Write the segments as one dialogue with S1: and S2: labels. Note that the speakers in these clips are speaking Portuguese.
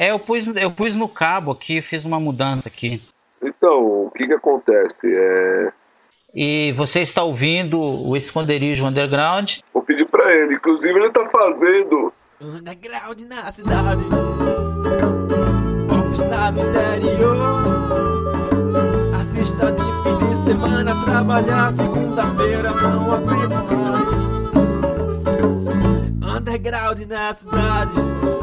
S1: Eu pus no cabo aqui, fiz uma mudança aqui.
S2: Então, o que acontece?
S1: E você está ouvindo o Esconderijo Underground?
S2: Vou pedir pra ele, inclusive ele tá fazendo
S3: Underground na cidade, popstar no interior, artista de fim de semana, trabalhar segunda-feira, não aguento mais. Underground na cidade.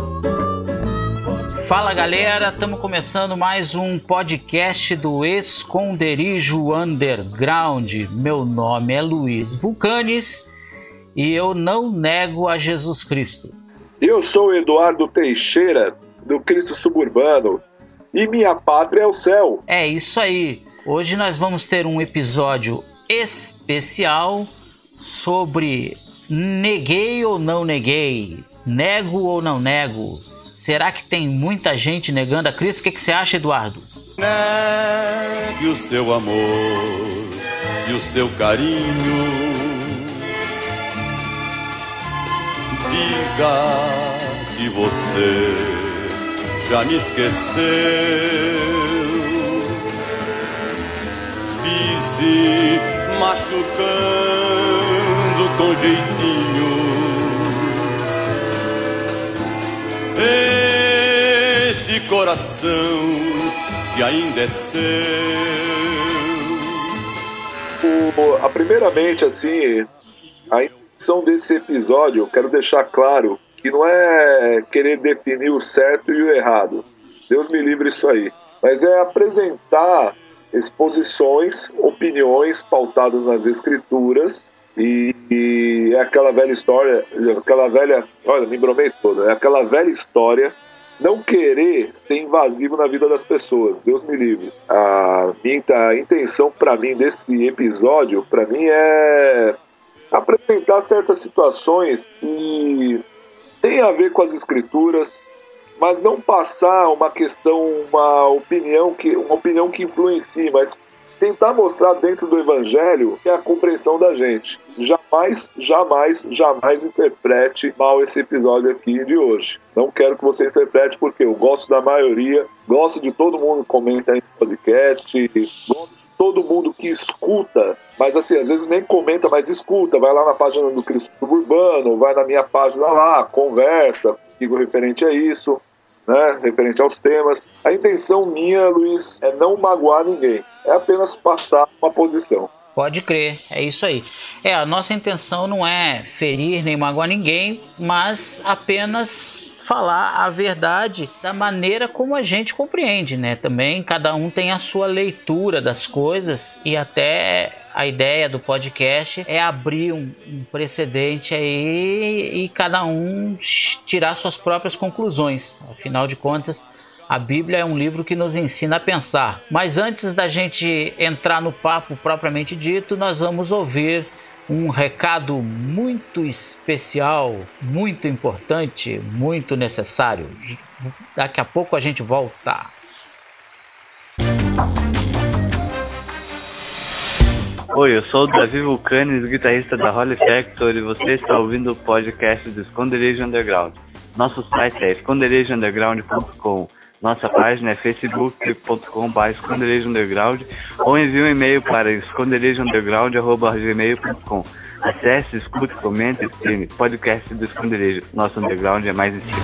S1: Fala galera, estamos começando mais um podcast do Esconderijo Underground. Meu nome é Luiz Vulcanes e eu não nego a Jesus Cristo.
S2: Eu sou o Eduardo Teixeira, do Cristo Suburbano, e minha pátria é o céu.
S1: É isso aí, hoje nós vamos ter um episódio especial sobre neguei ou não neguei, nego ou não nego. Será que tem muita gente negando a Cristo? O que você acha, Eduardo?
S4: Negue o seu amor e o seu carinho. Diga que você já me esqueceu. Pise machucando com jeitinho. Este coração que ainda é seu.
S2: Primeiramente, assim, a intenção desse episódio, eu quero deixar claro que não é querer definir o certo e o errado. Deus me livre isso aí. Mas é apresentar exposições, opiniões pautadas nas escrituras. E é aquela velha história, olha, me embromei toda, é aquela velha história, não querer ser invasivo na vida das pessoas, Deus me livre. A intenção para mim desse episódio, para mim é apresentar certas situações que tem a ver com as escrituras, mas não passar uma opinião que influencie, mas tentar mostrar dentro do evangelho que é a compreensão da gente. Jamais interprete mal esse episódio aqui de hoje. Não quero que você interprete porque eu gosto da maioria, gosto de todo mundo que comenta aí no podcast, gosto de todo mundo que escuta, mas assim, às vezes nem comenta, mas escuta, vai lá na página do Cristo Suburbano, vai na minha página lá, conversa, digo referente a isso, né, referente aos temas. A intenção minha, Luiz, é não magoar ninguém, é apenas passar uma posição.
S1: Pode crer, é isso aí. A nossa intenção não é ferir nem magoar ninguém, mas apenas falar a verdade da maneira como a gente compreende, né? Também cada um tem a sua leitura das coisas e até a ideia do podcast é abrir um precedente aí e cada um tirar suas próprias conclusões. Afinal de contas, a Bíblia é um livro que nos ensina a pensar. Mas antes da gente entrar no papo propriamente dito, nós vamos ouvir um recado muito especial, muito importante, muito necessário. Daqui a pouco a gente volta.
S5: Oi, eu sou o Davi Vulcanes, guitarrista da Holy Factory, e você está ouvindo o podcast do Esconderijo Underground. Nosso site é esconderijounderground.com. Nossa página é facebook.com/esconderijo underground ou envie um e-mail para esconderijounderground@gmail.com. Acesse, escute, comente e assine. Podcast do Esconderijo. Nosso underground é mais estilo.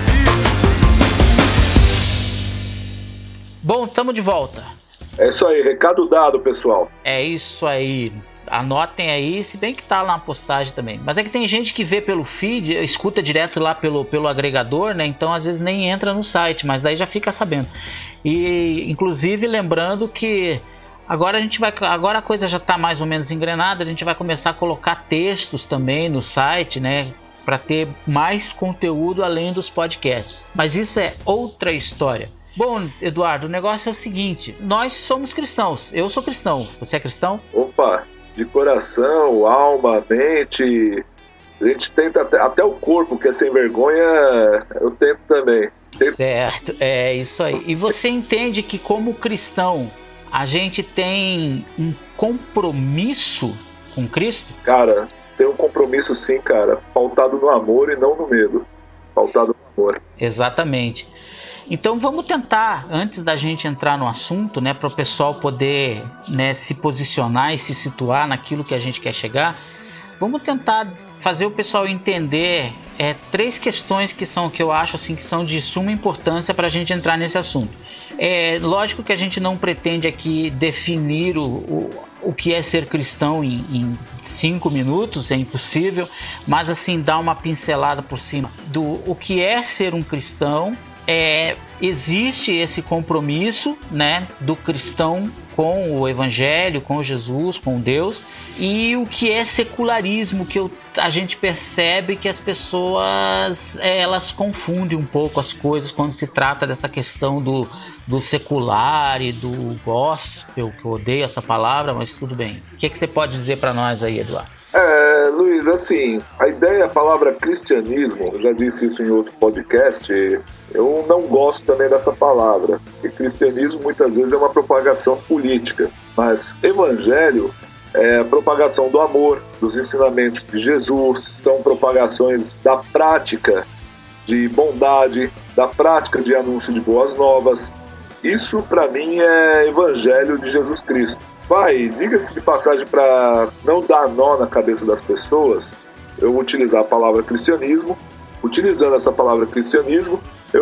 S1: Bom, estamos de volta.
S2: É isso aí, recado dado, pessoal.
S1: É isso aí. Anotem aí, se bem que tá lá na postagem também. Mas é que tem gente que vê pelo feed, escuta direto lá pelo agregador, né? Então às vezes nem entra no site, mas daí já fica sabendo. E inclusive lembrando que agora a coisa já tá mais ou menos engrenada, a gente vai começar a colocar textos também no site, né? Para ter mais conteúdo além dos podcasts. Mas isso é outra história. Bom, Eduardo, o negócio é o seguinte, nós somos cristãos, eu sou cristão, você é cristão?
S2: Opa, de coração, alma, mente, a gente tenta até o corpo, que é sem vergonha, eu tento também.
S1: Certo, é isso aí. E você entende que como cristão, a gente tem um compromisso com Cristo?
S2: Cara, tem um compromisso sim, cara, pautado no amor e não no medo, pautado no amor.
S1: Exatamente. Então vamos tentar, antes da gente entrar no assunto, né, para o pessoal poder, né, se posicionar e se situar naquilo que a gente quer chegar, vamos tentar fazer o pessoal entender 3 questões que eu acho assim, que são de suma importância para a gente entrar nesse assunto. Lógico que a gente não pretende aqui definir o que é ser cristão em 5 minutos, é impossível, mas assim, dar uma pincelada por cima do o que é ser um cristão. Existe esse compromisso, né, do cristão com o Evangelho, com Jesus, com Deus, e o que é secularismo, que a gente percebe que as pessoas elas confundem um pouco as coisas quando se trata dessa questão do secular e do gospel, que eu odeio essa palavra, mas tudo bem. O que você pode dizer para nós aí, Eduardo?
S2: Luiz, assim, a palavra cristianismo, eu já disse isso em outro podcast, eu não gosto também dessa palavra, porque cristianismo muitas vezes é uma propagação política, mas evangelho é a propagação do amor, dos ensinamentos de Jesus, são propagações da prática de bondade, da prática de anúncio de boas novas. Isso para mim é evangelho de Jesus Cristo. Diga-se de passagem, para não dar nó na cabeça das pessoas, eu vou utilizar a palavra cristianismo. Utilizando essa palavra cristianismo,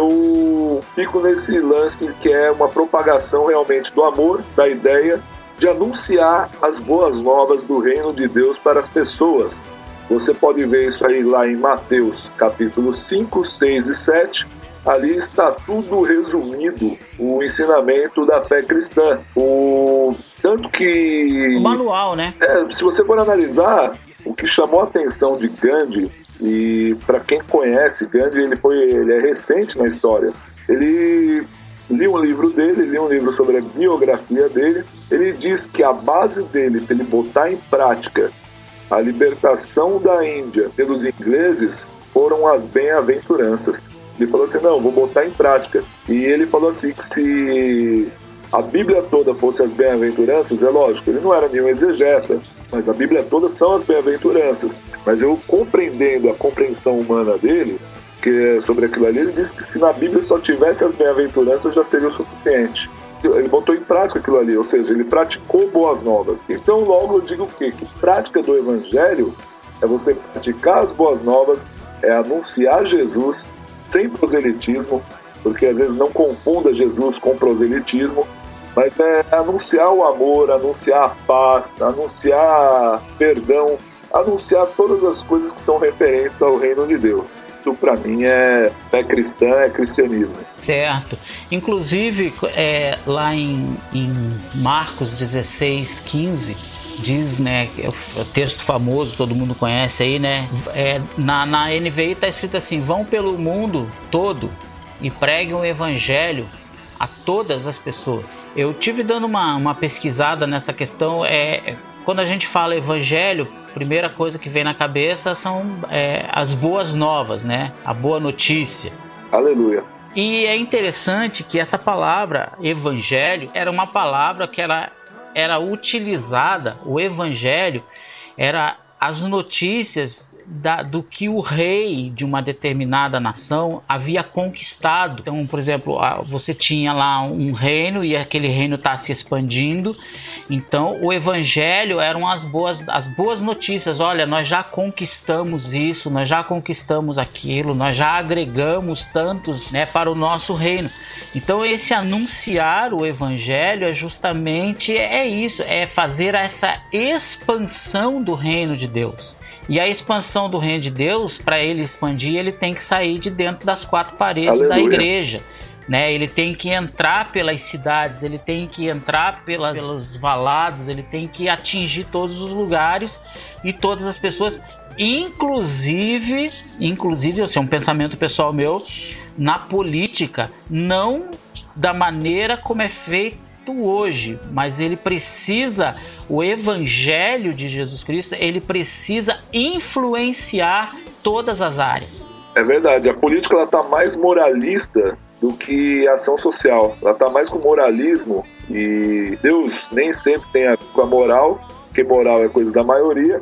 S2: eu fico nesse lance que é uma propagação realmente do amor, da ideia de anunciar as boas novas do reino de Deus para as pessoas. Você pode ver isso aí lá em Mateus capítulo 5, 6 e 7. Ali está tudo resumido, o ensinamento da fé cristã. Tanto que...
S1: O manual, né?
S2: Se você for analisar, o que chamou a atenção de Gandhi, e para quem conhece Gandhi, ele é recente na história. Ele li um livro dele, li um livro sobre a biografia dele. Ele diz que a base dele, para ele botar em prática a libertação da Índia pelos ingleses, foram as bem-aventuranças. Ele falou assim, não, vou botar em prática. E ele falou assim, que se a Bíblia toda fosse as bem-aventuranças, é lógico, ele não era nenhum exegeta, mas a Bíblia toda são as bem-aventuranças. Mas eu compreendendo a compreensão humana dele, que sobre aquilo ali, ele disse que se na Bíblia só tivesse as bem-aventuranças, já seria o suficiente. Ele botou em prática aquilo ali, ou seja, ele praticou boas novas. Então logo eu digo o quê? Que prática do Evangelho é você praticar as boas novas, é anunciar Jesus, sem proselitismo, porque às vezes não confunda Jesus com proselitismo, mas é anunciar o amor, anunciar a paz, anunciar perdão, anunciar todas as coisas que são referentes ao reino de Deus. Isso para mim é fé cristã, é cristianismo.
S1: Certo. Inclusive, lá em Marcos 16:15, diz, né, é o texto famoso, todo mundo conhece aí, né, na NVI está escrito assim, vão pelo mundo todo e preguem o evangelho a todas as pessoas. Eu tive dando uma pesquisada nessa questão, quando a gente fala evangelho, a primeira coisa que vem na cabeça são as boas novas, né, a boa notícia.
S2: Aleluia.
S1: E é interessante que essa palavra evangelho era uma palavra que era utilizada, o evangelho era as notícias do que o rei de uma determinada nação havia conquistado. Então, por exemplo, você tinha lá um reino e aquele reino está se expandindo. Então, o evangelho eram as boas notícias. Olha, nós já conquistamos isso, nós já conquistamos aquilo, nós já agregamos tantos, né, para o nosso reino. Então, esse anunciar o evangelho é justamente isso, é fazer essa expansão do reino de Deus. E a expansão do reino de Deus, para ele expandir, ele tem que sair de dentro das 4 paredes Aleluia. Da igreja, né? Ele tem que entrar pelas cidades, ele tem que entrar pelos valados, ele tem que atingir todos os lugares e todas as pessoas, inclusive, esse é um pensamento pessoal meu, na política, não da maneira como é feito hoje, mas ele precisa, o evangelho de Jesus Cristo, ele precisa influenciar todas as áreas.
S2: É verdade, a política ela está mais moralista do que ação social, ela está mais com moralismo, e Deus nem sempre tem a ver com a moral, porque moral é coisa da maioria.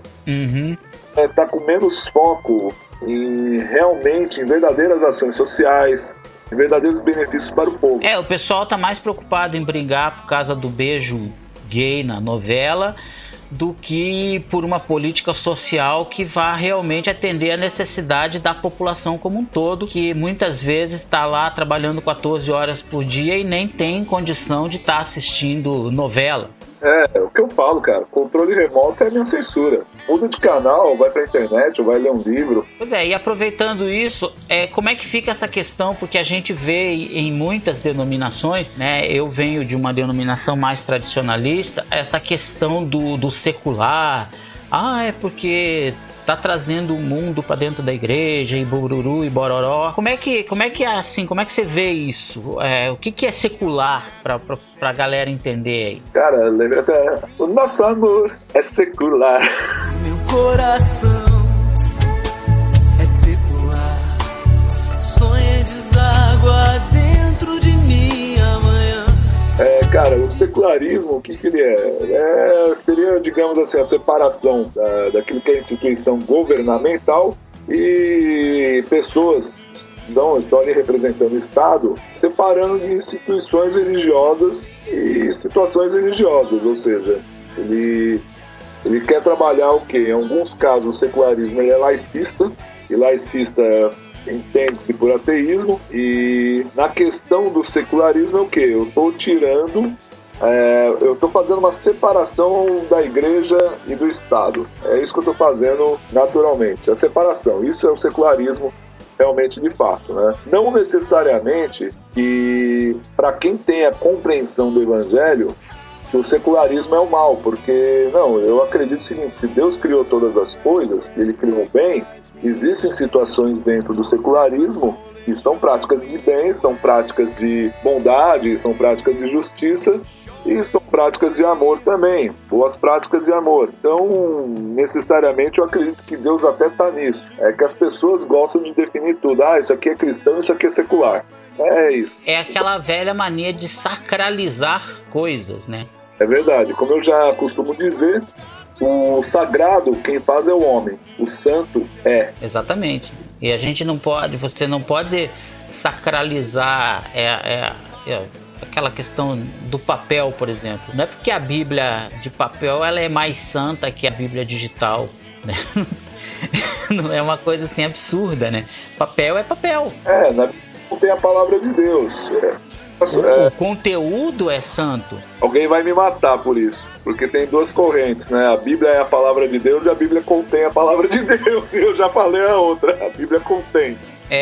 S2: Está com menos foco em verdadeiras ações sociais, verdadeiros benefícios para o povo.
S1: O pessoal tá mais preocupado em brigar por causa do beijo gay na novela do que por uma política social que vá realmente atender a necessidade da população como um todo, que muitas vezes está lá trabalhando 14 horas por dia e nem tem condição de estar assistindo novela.
S2: É o que eu falo, cara. Controle remoto é a minha censura. Muda de canal, vai pra internet, ou vai ler um livro.
S1: Pois é, e aproveitando isso, como é que fica essa questão? Porque a gente vê em muitas denominações, né? Eu venho de uma denominação mais tradicionalista, essa questão do secular. É porque tá trazendo o mundo para dentro da igreja e bururu e bororó. Como é que é assim? Como é que você vê isso? O que é secular pra galera entender aí?
S2: Cara, lembra até, o nosso amor é secular.
S3: Meu coração é secular. Sonha deságua dentro de mim amanhã.
S2: Cara, o secularismo, o que ele é? Seria, digamos assim, a separação daquilo que é instituição governamental e pessoas estão ali representando o Estado, separando de instituições religiosas e situações religiosas, ou seja, ele quer trabalhar o quê? Em alguns casos o secularismo ele é laicista, e laicista entende-se por ateísmo, e na questão do secularismo é o quê? Eu estou tirando, eu estou fazendo uma separação da igreja e do Estado. É isso que eu estou fazendo naturalmente, a separação. Isso é o secularismo realmente de fato, né? Não necessariamente que, para quem tem a compreensão do Evangelho, que o secularismo é o mal, porque, não, eu acredito o seguinte: se Deus criou todas as coisas, Ele criou o bem, existem situações dentro do secularismo que são práticas de bem, são práticas de bondade, são práticas de justiça e são práticas de amor também, boas práticas de amor. Então, necessariamente, eu acredito que Deus até está nisso. É que as pessoas gostam de definir tudo. Isso aqui é cristão, isso aqui é secular. É isso.
S1: É aquela velha mania de sacralizar coisas, né?
S2: É verdade. Como eu já costumo dizer, o sagrado, quem faz é o homem. O santo é.
S1: Exatamente. E a gente não pode, você não pode sacralizar aquela questão do papel, por exemplo. Não é porque a Bíblia de papel ela é mais santa que a Bíblia digital, né? Não é uma coisa assim absurda, né? Papel é papel.
S2: Na Bíblia tem a palavra de Deus.
S1: O conteúdo é santo.
S2: Alguém vai me matar por isso, porque tem duas correntes, né? A Bíblia é a palavra de Deus e a Bíblia contém a palavra de Deus. E eu já falei a outra, a Bíblia contém.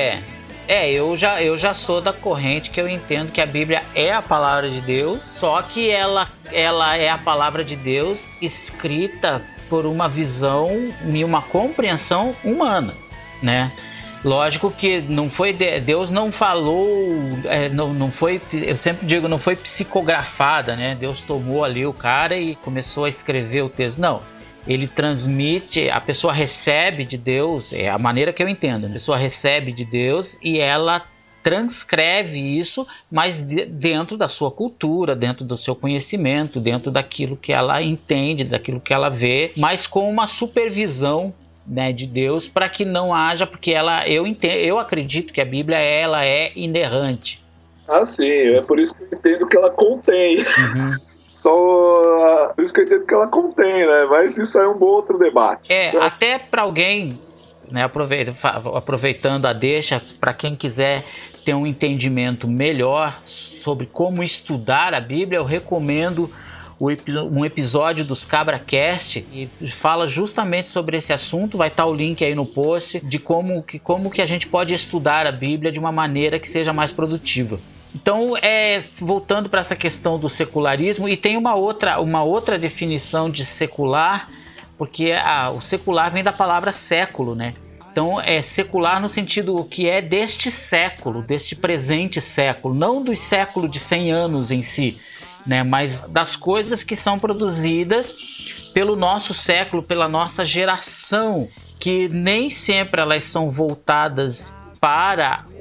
S1: Eu já sou da corrente que eu entendo que a Bíblia é a palavra de Deus, só que ela é a palavra de Deus escrita por uma visão e uma compreensão humana, né? Lógico que não foi Deus não falou, não foi, eu sempre digo, não foi psicografada, né? Deus tomou ali o cara e começou a escrever o texto. Não, ele transmite, a pessoa recebe de Deus, é a maneira que eu entendo, a pessoa recebe de Deus e ela transcreve isso, mas dentro da sua cultura, dentro do seu conhecimento, dentro daquilo que ela entende, daquilo que ela vê, mas com uma supervisão, né, de Deus, para que não haja, porque eu acredito que a Bíblia ela é inerrante.
S2: Sim, é por isso que eu entendo que ela contém.
S1: Uhum.
S2: Por isso que eu entendo que ela contém, né? Mas isso é um bom outro debate.
S1: Até para alguém, né, aproveitando a deixa, para quem quiser ter um entendimento melhor sobre como estudar a Bíblia, eu recomendo um episódio dos CabraCast e fala justamente sobre esse assunto. Vai estar o link aí no post de como que a gente pode estudar a Bíblia de uma maneira que seja mais produtiva. Então, voltando para essa questão do secularismo, e tem uma outra definição de secular, porque o secular vem da palavra século, né? Então é secular no sentido que é deste século, deste presente século, não do século de 100 anos em si, né, mas das coisas que são produzidas pelo nosso século, pela nossa geração, que nem sempre elas são voltadas para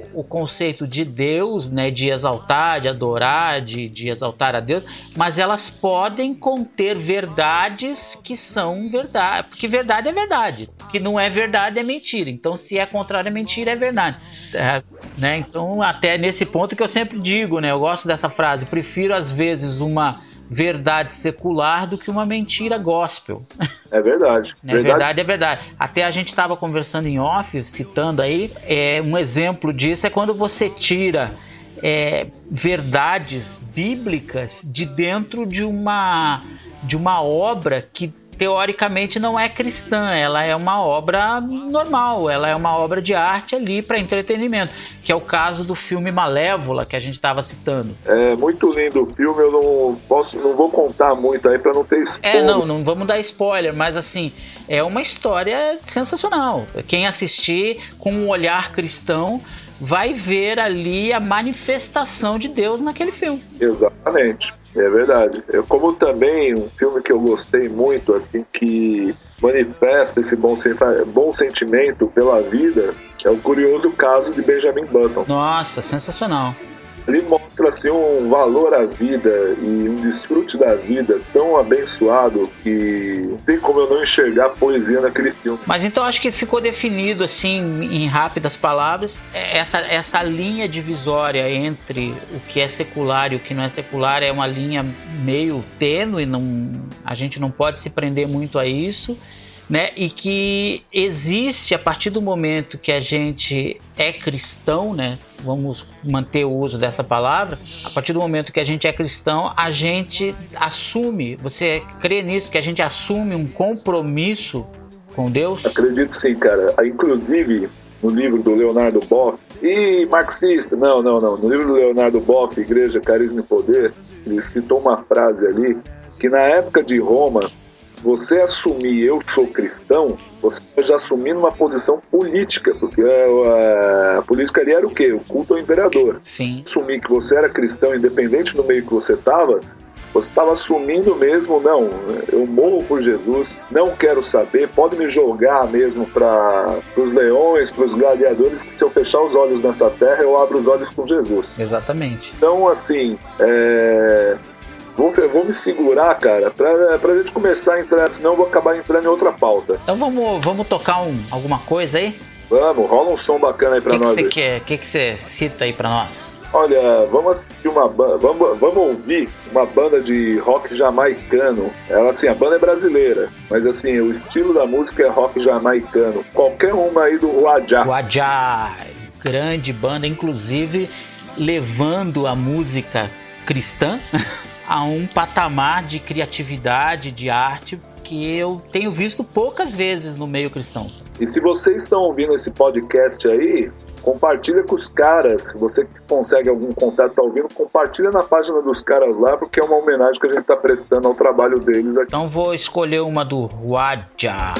S1: o conceito de Deus, né, de exaltar, de adorar, de exaltar a Deus, mas elas podem conter verdades que são verdade, porque verdade é verdade, que não é verdade é mentira, então se é contrário a mentira é verdade, né? Então até nesse ponto que eu sempre digo, né, eu gosto dessa frase, prefiro às vezes uma verdade secular do que uma mentira gospel.
S2: É verdade.
S1: Verdade é verdade. Até a gente estava conversando em off, citando aí, um exemplo disso é quando você tira verdades bíblicas de dentro de uma obra que teoricamente não é cristã, ela é uma obra normal, ela é uma obra de arte ali para entretenimento, que é o caso do filme Malévola que a gente estava citando.
S2: É muito lindo o filme, eu não vou contar muito aí para não ter spoiler.
S1: Não vamos dar spoiler, mas assim, é uma história sensacional. Quem assistir com um olhar cristão vai ver ali a manifestação de Deus naquele filme.
S2: Exatamente. É verdade. Como também um filme que eu gostei muito, assim, que manifesta esse bom sentimento pela vida, é o Curioso Caso de Benjamin Button.
S1: Nossa, sensacional.
S2: Ele mostra assim, um valor à vida e um desfrute da vida tão abençoado que não tem como eu não enxergar poesia naquele filme.
S1: Mas então acho que ficou definido assim, em rápidas palavras, essa linha divisória entre o que é secular e o que não é secular é uma linha meio tênue, a gente não pode se prender muito a isso, né? E que existe a partir do momento que a gente é cristão, né? Vamos manter o uso dessa palavra. A partir do momento que a gente é cristão, a gente assume, você crê nisso, que a gente assume um compromisso com Deus?
S2: Acredito sim, cara. Inclusive, no livro do Leonardo Boff, e marxista, não, no livro do Leonardo Boff, Igreja, Carisma e Poder, ele citou uma frase ali, que na época de Roma, você assumir eu sou cristão, você já assumir uma posição política, porque a política ali era o quê? O culto ao imperador.
S1: Sim.
S2: Assumir que você era cristão, independente do meio que você estava assumindo mesmo, não, eu morro por Jesus, não quero saber, pode me jogar mesmo para os leões, para os gladiadores, que se eu fechar os olhos nessa terra, eu abro os olhos com Jesus.
S1: Exatamente.
S2: Então, assim, Vou me segurar, cara, pra gente começar a entrar, senão eu vou acabar entrando em outra pauta.
S1: Então vamos tocar alguma coisa aí?
S2: Vamos, rola um som bacana aí pra nós.
S1: O que você cita aí pra nós?
S2: Olha, vamos assistir vamos ouvir uma banda de rock jamaicano. Ela, assim, a banda é brasileira, mas assim, o estilo da música é rock jamaicano. Qualquer uma aí do Wajah.
S1: Wajah, grande banda, inclusive levando a música cristã a um patamar de criatividade, de arte, que eu tenho visto poucas vezes no meio cristão.
S2: E se vocês estão ouvindo esse podcast aí, compartilha com os caras. Se você consegue algum contato, tá ouvindo, compartilha na página dos caras lá, porque é uma homenagem que a gente tá prestando ao trabalho deles aqui.
S1: Então vou escolher uma do Wajah.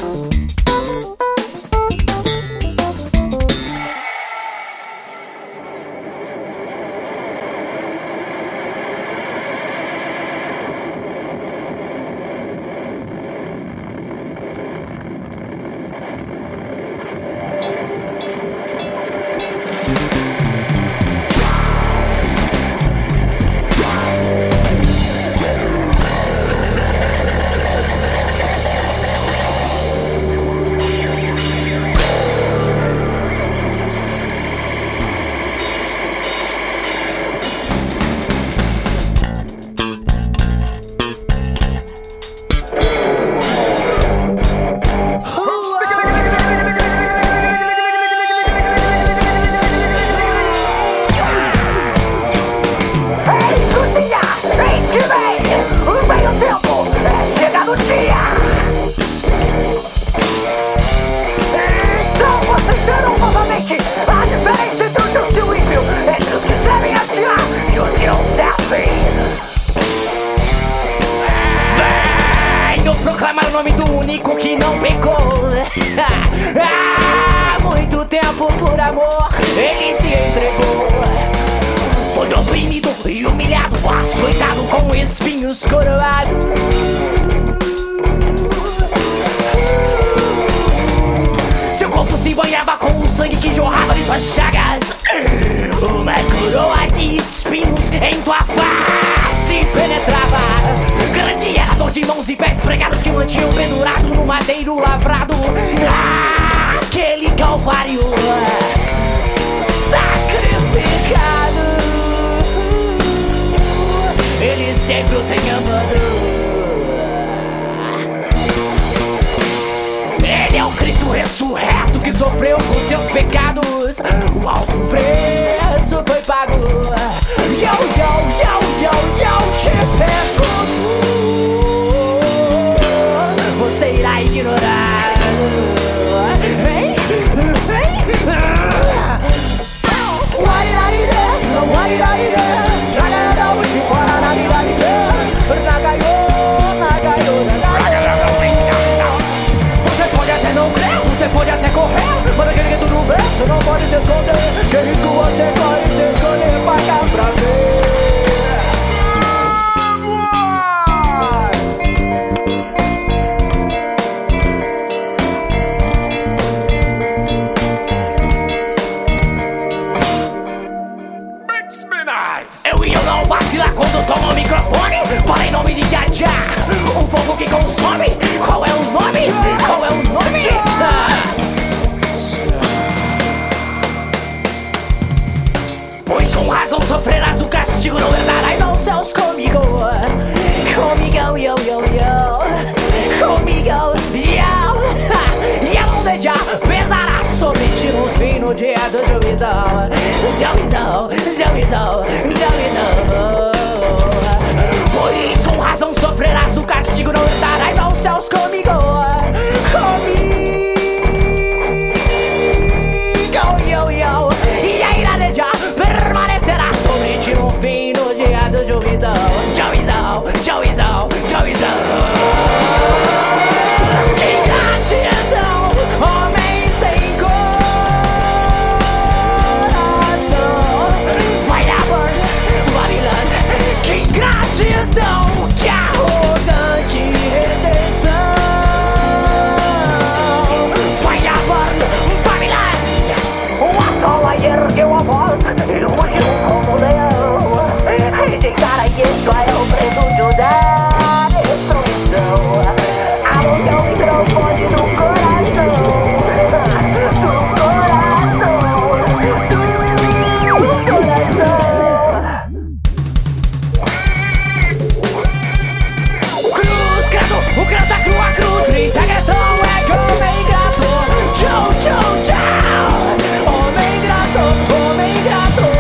S6: Seu corpo se banhava com o sangue que jorrava de suas chagas. Uma coroa de espinhos em tua face penetrava. Grande era a dor de mãos e pés pregados que mantinham pendurado no madeiro lavrado. Aquele calvário sacrificado, ele sempre o tem amado. Ele é o Cristo ressurreto que sofreu por seus pecados. O alto preço foi pago. Eu te pergunto, você irá ignorar? Hein? Você pode até não crer, você pode até correr, mas aquele que tudo vê, você não pode se esconder. Que risco você corre se escolher pagar pra ver? Eu não vacilar quando tomo o microfone. Fala em nome de Jajá, o fogo que consome. Qual é o nome? Qual é o nome? Pois com razão sofrerás o castigo, não herdarás aos céus comigo. Comigo, yo. Comigo, yo. E a mão de já pesará sobre ti no fim, no dia do juizão. Juizão. Pois com razão sofrerás o castigo, não estarás aos céus comigo. Yo. E a ira de já permanecerá sobre ti no fim, no dia do juizão. Juizão. Ingratidão, homem sem coração. Vai na Babilônia. Que ingratidão, que arrogante redenção. Vai na Babilônia. O atol ergueu a voz e rugiu como um leão. Rejeitar a Israel, prefúgio da destruição. Alonga o microfone do coração. Cruz, credo, o credo da cruz, grita, gratão, é que homem grato. Tchau. Homem grato.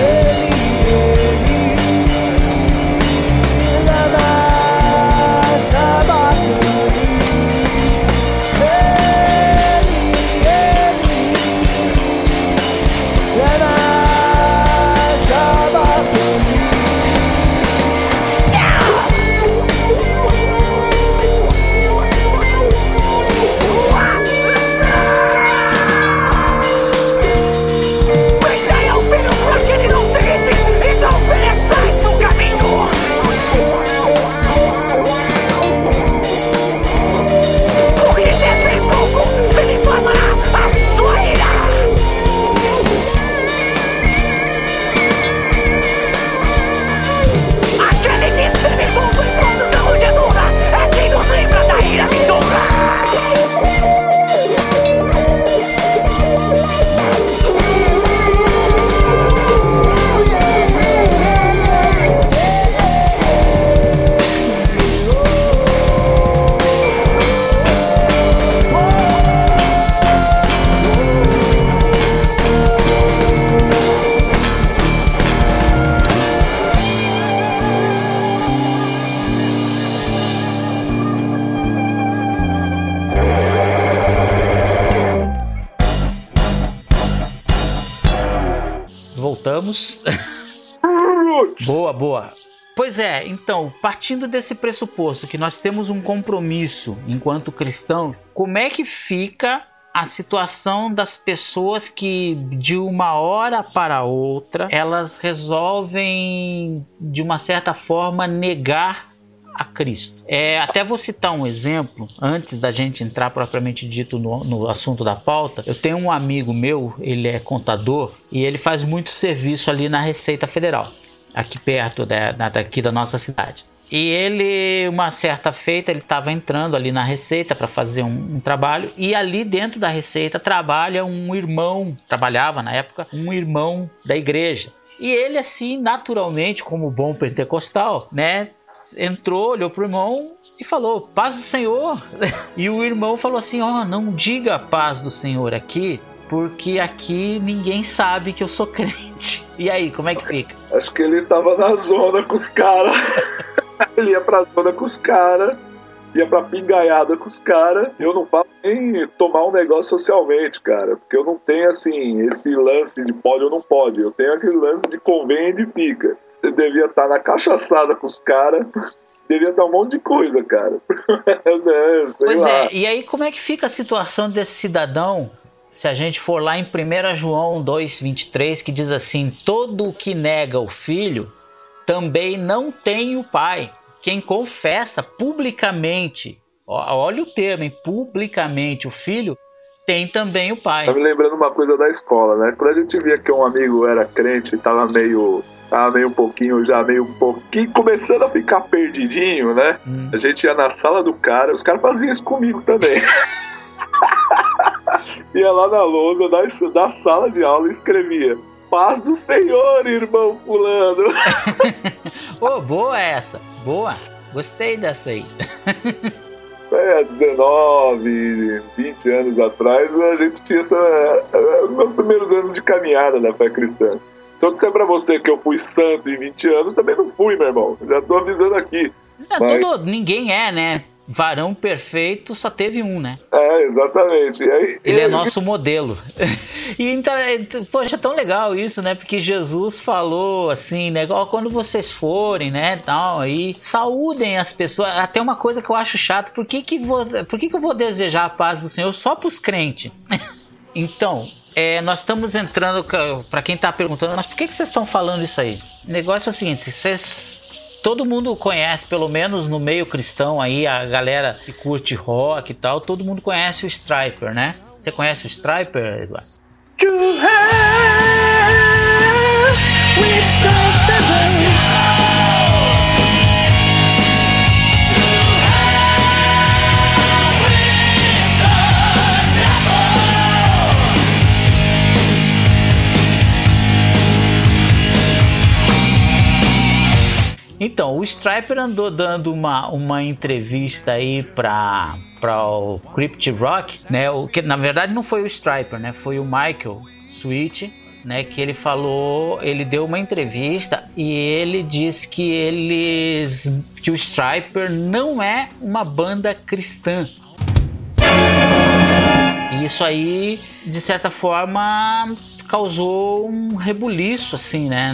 S1: Voltamos. Boa. Pois é, então, partindo desse pressuposto que nós temos um compromisso enquanto cristão, como é que fica a situação das pessoas que de uma hora para outra elas resolvem de uma certa forma negar Cristo. Até vou citar um exemplo, antes da gente entrar propriamente dito no assunto da pauta. Eu tenho um amigo meu, ele é contador, e ele faz muito serviço ali na Receita Federal, aqui perto daqui da nossa cidade. E ele, uma certa feita, ele estava entrando ali na Receita para fazer um trabalho, e ali dentro da Receita trabalhava na época, um irmão da igreja. E ele, assim, naturalmente, como bom pentecostal, né, entrou, olhou pro irmão e falou: paz do Senhor. E o irmão falou assim: não diga a paz do Senhor aqui, porque aqui ninguém sabe que eu sou crente. E aí, como é que fica?
S2: Acho que ele tava na zona com os caras. Ele ia pra zona com os caras, ia pra pingaiada com os caras. Eu não falo nem tomar um negócio socialmente, cara, porque eu não tenho, assim, esse lance de pode ou não pode. Eu tenho aquele lance de convém e de fica. Você devia estar na cachaçada com os caras, devia estar um monte de coisa, cara.
S1: Pois é, e aí como é que fica a situação desse cidadão, se a gente for lá em 1 João 2,23, que diz assim: todo o que nega o filho também não tem o pai. Quem confessa publicamente, olha o termo, hein? Publicamente o filho, tem também o pai.
S2: Tá me lembrando uma coisa da escola, né? Quando a gente via que um amigo era crente e tava meio começando a ficar perdidinho, né? A gente ia na sala do cara, os caras faziam isso comigo também. Ia lá na lousa da sala de aula e escrevia: paz do Senhor, irmão fulano.
S1: Boa essa. Boa. Gostei dessa aí.
S2: 19, 20 anos atrás, a gente tinha os meus primeiros anos de caminhada na fé cristã. Se eu disser pra você que eu fui santo em 20 anos, também não fui, meu irmão. Já tô avisando aqui.
S1: Ninguém é, né? Varão perfeito só teve um, né?
S2: Exatamente. E aí,
S1: ele é nosso modelo. E então, poxa, é tão legal isso, né? Porque Jesus falou assim, né? Quando vocês forem, né? Tal, aí saúdem as pessoas. Até uma coisa que eu acho chato: por que eu vou desejar a paz do Senhor só pros crentes? Então, nós estamos entrando, para quem tá perguntando, mas por que vocês estão falando isso aí? O negócio é o seguinte: todo mundo conhece, pelo menos no meio cristão aí, a galera que curte rock e tal, todo mundo conhece o Stryper, né? Você conhece o Stryper, Eduardo? Então, o Stryper andou dando uma entrevista aí para o Crypt Rock, né? O que na verdade não foi o Stryper, né? Foi o Michael Sweet, né? Que ele deu uma entrevista e ele diz que o Stryper não é uma banda cristã. E isso aí, de certa forma, causou um rebuliço, assim, né?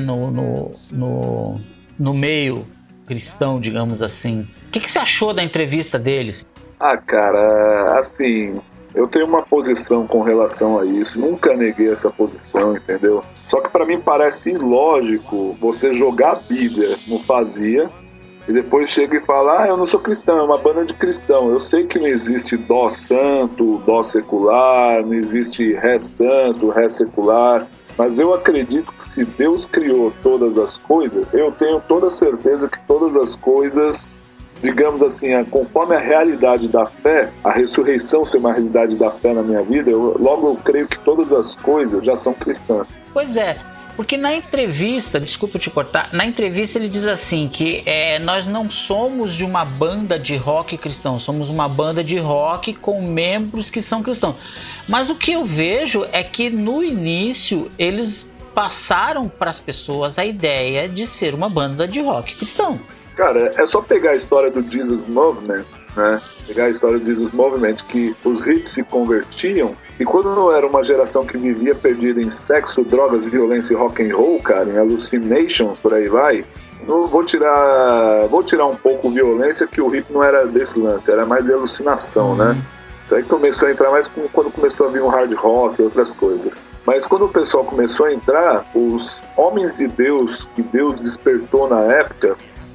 S1: No meio cristão, digamos assim. O que você achou da entrevista deles?
S2: Cara, assim, eu tenho uma posição com relação a isso. Nunca neguei essa posição, entendeu? Só que pra mim parece ilógico você jogar a Bíblia no fazia e depois chega e fala: eu não sou cristão, é uma banda de cristão. Eu sei que não existe dó santo, dó secular, não existe ré santo, ré secular. Mas eu acredito que se Deus criou todas as coisas, eu tenho toda certeza que todas as coisas, digamos assim, conforme a realidade da fé, a ressurreição ser uma realidade da fé na minha vida, logo eu creio que todas as coisas já são cristãs.
S1: Pois é, porque na entrevista, desculpa te cortar, na entrevista ele diz assim que nós não somos de uma banda de rock cristão, somos uma banda de rock com membros que são cristãos. Mas o que eu vejo é que no início eles passaram para as pessoas a ideia de ser uma banda de rock cristão.
S2: Cara, é só pegar a história do Jesus Movement, né? Pegar a história do Jesus Movement, que os hippies se convertiam, e quando não era uma geração que vivia perdida em sexo, drogas, violência e rock and roll, cara, em hallucinations, por aí vai, vou tirar um pouco violência, que o hippie não era desse lance, era mais de alucinação, né? Isso aí começou a entrar mais quando começou a vir um hard rock e outras coisas. Mas quando o pessoal começou a entrar, os homens de Deus que Deus despertou na época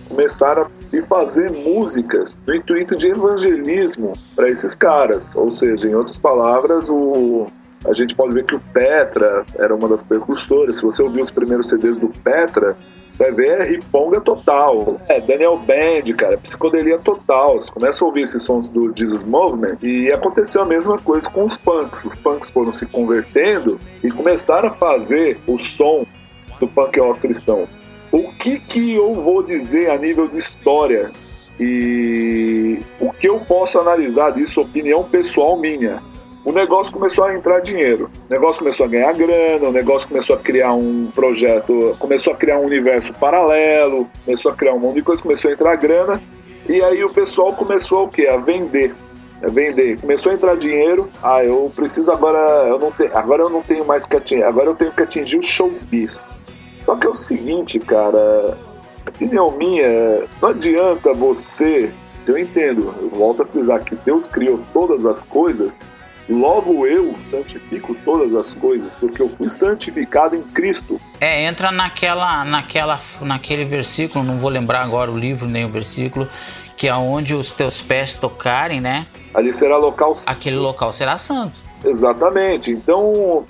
S2: começaram a fazer músicas no intuito de evangelismo para esses caras. Ou seja, em outras palavras, a gente pode ver que o Petra era uma das precursoras. Se você ouvir os primeiros CDs do Petra, vai ver riponga total. Daniel Band, cara, psicodelia total. Você começa a ouvir esses sons do Jesus Movement e aconteceu a mesma coisa com os punks. Os punks foram se convertendo e começaram a fazer o som do punk rock cristão. O que eu vou dizer a nível de história e o que eu posso analisar disso, opinião pessoal minha? O negócio começou a entrar dinheiro, o negócio começou a ganhar grana, o negócio começou a criar um projeto, começou a criar um universo paralelo, começou a criar um monte de coisa, começou a entrar grana, e aí o pessoal começou o quê? A vender. Começou a entrar dinheiro, eu preciso agora eu não tenho mais que atingir, agora eu tenho que atingir o showbiz. Só que é o seguinte, cara, opinião minha, não adianta você, se eu entendo, eu volto a frisar que Deus criou todas as coisas, logo eu santifico todas as coisas, porque eu fui santificado em Cristo.
S1: Entra naquele versículo, não vou lembrar agora o livro nem o versículo, que é onde os teus pés tocarem, né?
S2: Ali será local santo.
S1: Aquele local será santo.
S2: Exatamente. Então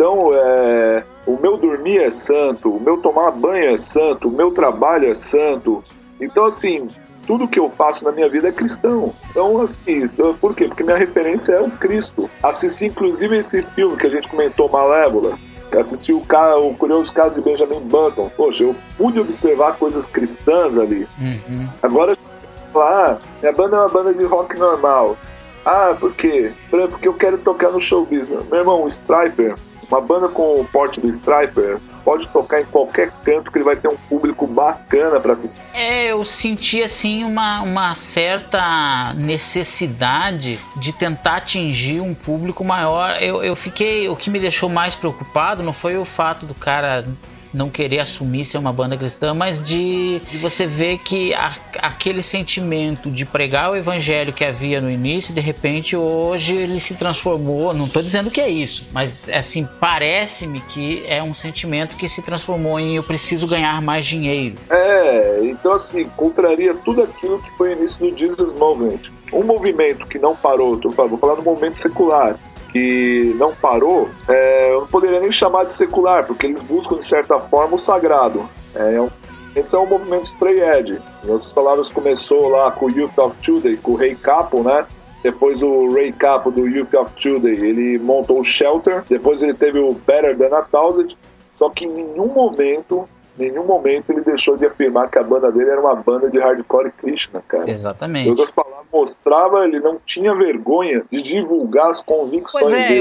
S2: o meu dormir é santo, o meu tomar banho é santo, o meu trabalho é santo. Então, assim, tudo que eu faço na minha vida é cristão. Então, assim, por quê? Porque minha referência é o Cristo. Assisti, inclusive, esse filme que a gente comentou, Malévola. Assisti o Curioso Caso de Benjamin Button. Poxa, eu pude observar coisas cristãs ali.
S1: Uhum.
S2: Agora, minha banda é uma banda de rock normal. Por quê? Porque eu quero tocar no showbiz. Meu irmão, o Stryper, uma banda com o porte do Stryper, pode tocar em qualquer canto que ele vai ter um público bacana para assistir.
S1: Eu senti assim uma certa necessidade de tentar atingir um público maior. Eu fiquei, o que me deixou mais preocupado não foi o fato do cara não querer assumir ser uma banda cristã, mas de você ver que aquele sentimento de pregar o evangelho que havia no início, de repente hoje ele se transformou, não estou dizendo que é isso, mas assim, parece-me que é um sentimento que se transformou em eu preciso ganhar mais dinheiro.
S2: Então assim, contraria tudo aquilo que foi o início do Jesus Movement. Um movimento que não parou, vou falar do movimento secular, que não parou, eu não poderia nem chamar de secular, porque eles buscam, de certa forma, o sagrado. Esse é um movimento Stray Edge. Em outras palavras, começou lá com o Youth of Today, com o Ray Capo, né? Depois o Ray Capo, do Youth of Today, ele montou o Shelter. Depois ele teve o Better Than a Thousand. Só que em nenhum momento ele deixou de afirmar que a banda dele era uma banda de hardcore Krishna, cara.
S1: Exatamente.
S2: Em outras palavras, mostrava, ele não tinha vergonha de divulgar as convicções dele.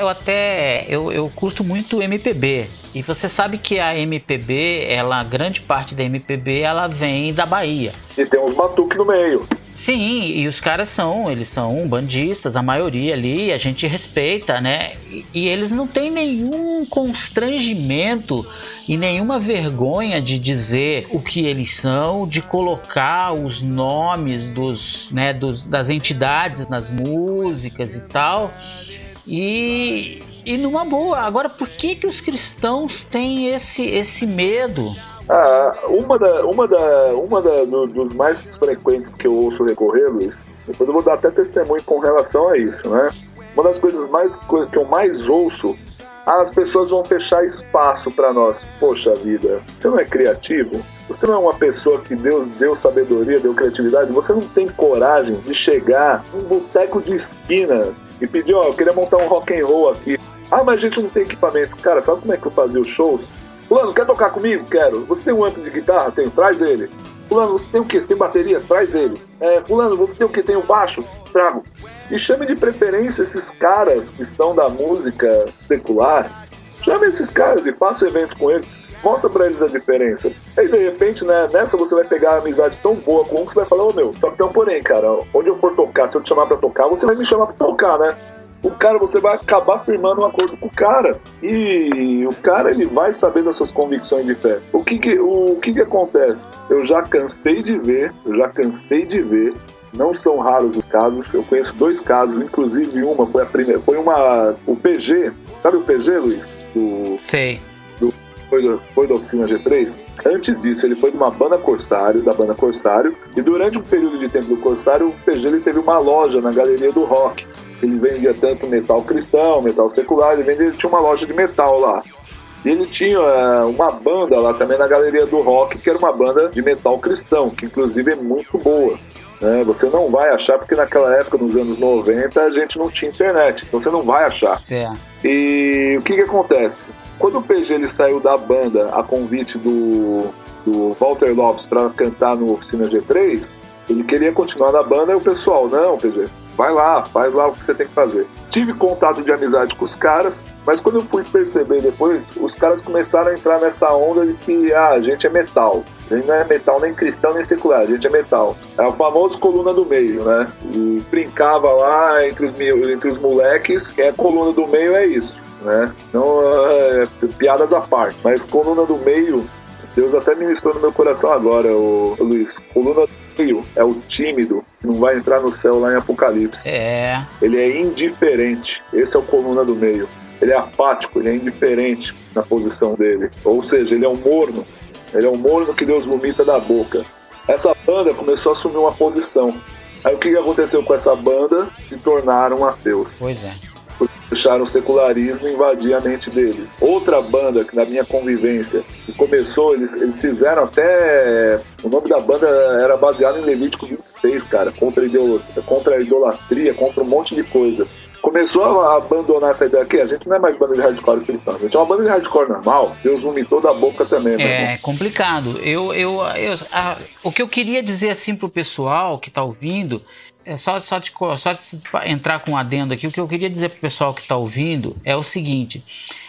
S1: Eu curto muito o MPB. E você sabe que a MPB, grande parte da MPB, ela vem da Bahia.
S2: E tem uns batuques no meio.
S1: Sim, e os caras eles são bandistas, a maioria ali, a gente respeita, né? E eles não têm nenhum constrangimento e nenhuma vergonha de dizer o que eles são, de colocar os nomes das entidades nas músicas e tal. E numa boa. Agora, por que os cristãos têm esse medo?
S2: Dos mais frequentes que eu ouço recorrer, Luiz, depois eu vou dar até testemunho com relação a isso, né? Uma das coisas que eu mais ouço, as pessoas vão fechar espaço para nós. Poxa vida, você não é criativo? Você não é uma pessoa que Deus deu sabedoria, deu criatividade? Você não tem coragem de chegar num boteco de esquina e pedir, eu queria montar um rock and roll aqui. Mas a gente não tem equipamento. Cara, sabe como é que eu fazia os shows? Fulano, quer tocar comigo? Quero. Você tem um amp de guitarra? Tenho. Traz ele. Fulano, você tem o quê? Você tem bateria? Traz ele. Fulano, você tem o quê? Tem o baixo? Trago. E chame de preferência esses caras que são da música secular. Chame esses caras e faça o evento com eles. Mostra pra eles a diferença. Aí, de repente, né, nessa você vai pegar uma amizade tão boa com um que você vai falar, meu, só que tem um porém, cara. Onde eu for tocar, se eu te chamar pra tocar, você vai me chamar pra tocar, né? O cara, você vai acabar firmando um acordo com o cara. E o cara, ele vai saber das suas convicções de fé. O que acontece? Eu já cansei de ver, não são raros os casos, eu conheço 2 casos, inclusive uma foi a primeira, o PG, sabe o PG, Luiz?
S1: Sei.
S2: Foi da oficina G3? Antes disso, ele foi de uma banda Corsário, e durante um período de tempo do Corsário, o PG ele teve uma loja na Galeria do Rock. Ele vendia tanto metal cristão, metal secular, ele tinha uma loja de metal lá. E ele tinha uma banda lá também na Galeria do Rock, que era uma banda de metal cristão, que inclusive é muito boa. Né? Você não vai achar, porque naquela época, nos anos 90, a gente não tinha internet, então você não vai achar.
S1: Certo.
S2: E o que acontece? Quando o PG ele saiu da banda a convite do Walter Lopes para cantar no Oficina G3, ele queria continuar na banda e o pessoal, não, PG, vai lá, faz lá o que você tem que fazer. Tive contato de amizade com os caras, mas quando eu fui perceber depois, os caras começaram a entrar nessa onda de que a gente é metal. A gente não é metal nem cristão nem secular, a gente é metal. É o famoso coluna do meio, né? E brincava lá entre os moleques, quem é coluna do meio é isso, né? Não é piadas à parte, mas coluna do meio, Deus até ministrou no meu coração agora, Luiz. Coluna do meio é o tímido, que não vai entrar no céu lá em Apocalipse. Ele é indiferente. Esse é o coluna do meio. Ele é apático, ele é indiferente na posição dele. Ou seja, ele é um morno. Ele é um morno que Deus vomita da boca. Essa banda começou a assumir uma posição. Aí o que aconteceu com essa banda? Se tornaram ateus.
S1: Pois é.
S2: Deixaram o secularismo invadir a mente deles. Outra banda que na minha convivência que começou, eles fizeram até... O nome da banda era baseado em Levítico 26, cara, contra a idolatria, contra um monte de coisa. Começou a abandonar essa ideia aqui, a gente não é mais banda de hardcore cristã, a gente é uma banda de hardcore normal, Deus vomitou da boca também.
S1: É complicado. O que eu queria dizer assim pro pessoal que tá ouvindo, só entrar com um adendo aqui, o que eu queria dizer pro pessoal que tá ouvindo é o seguinte,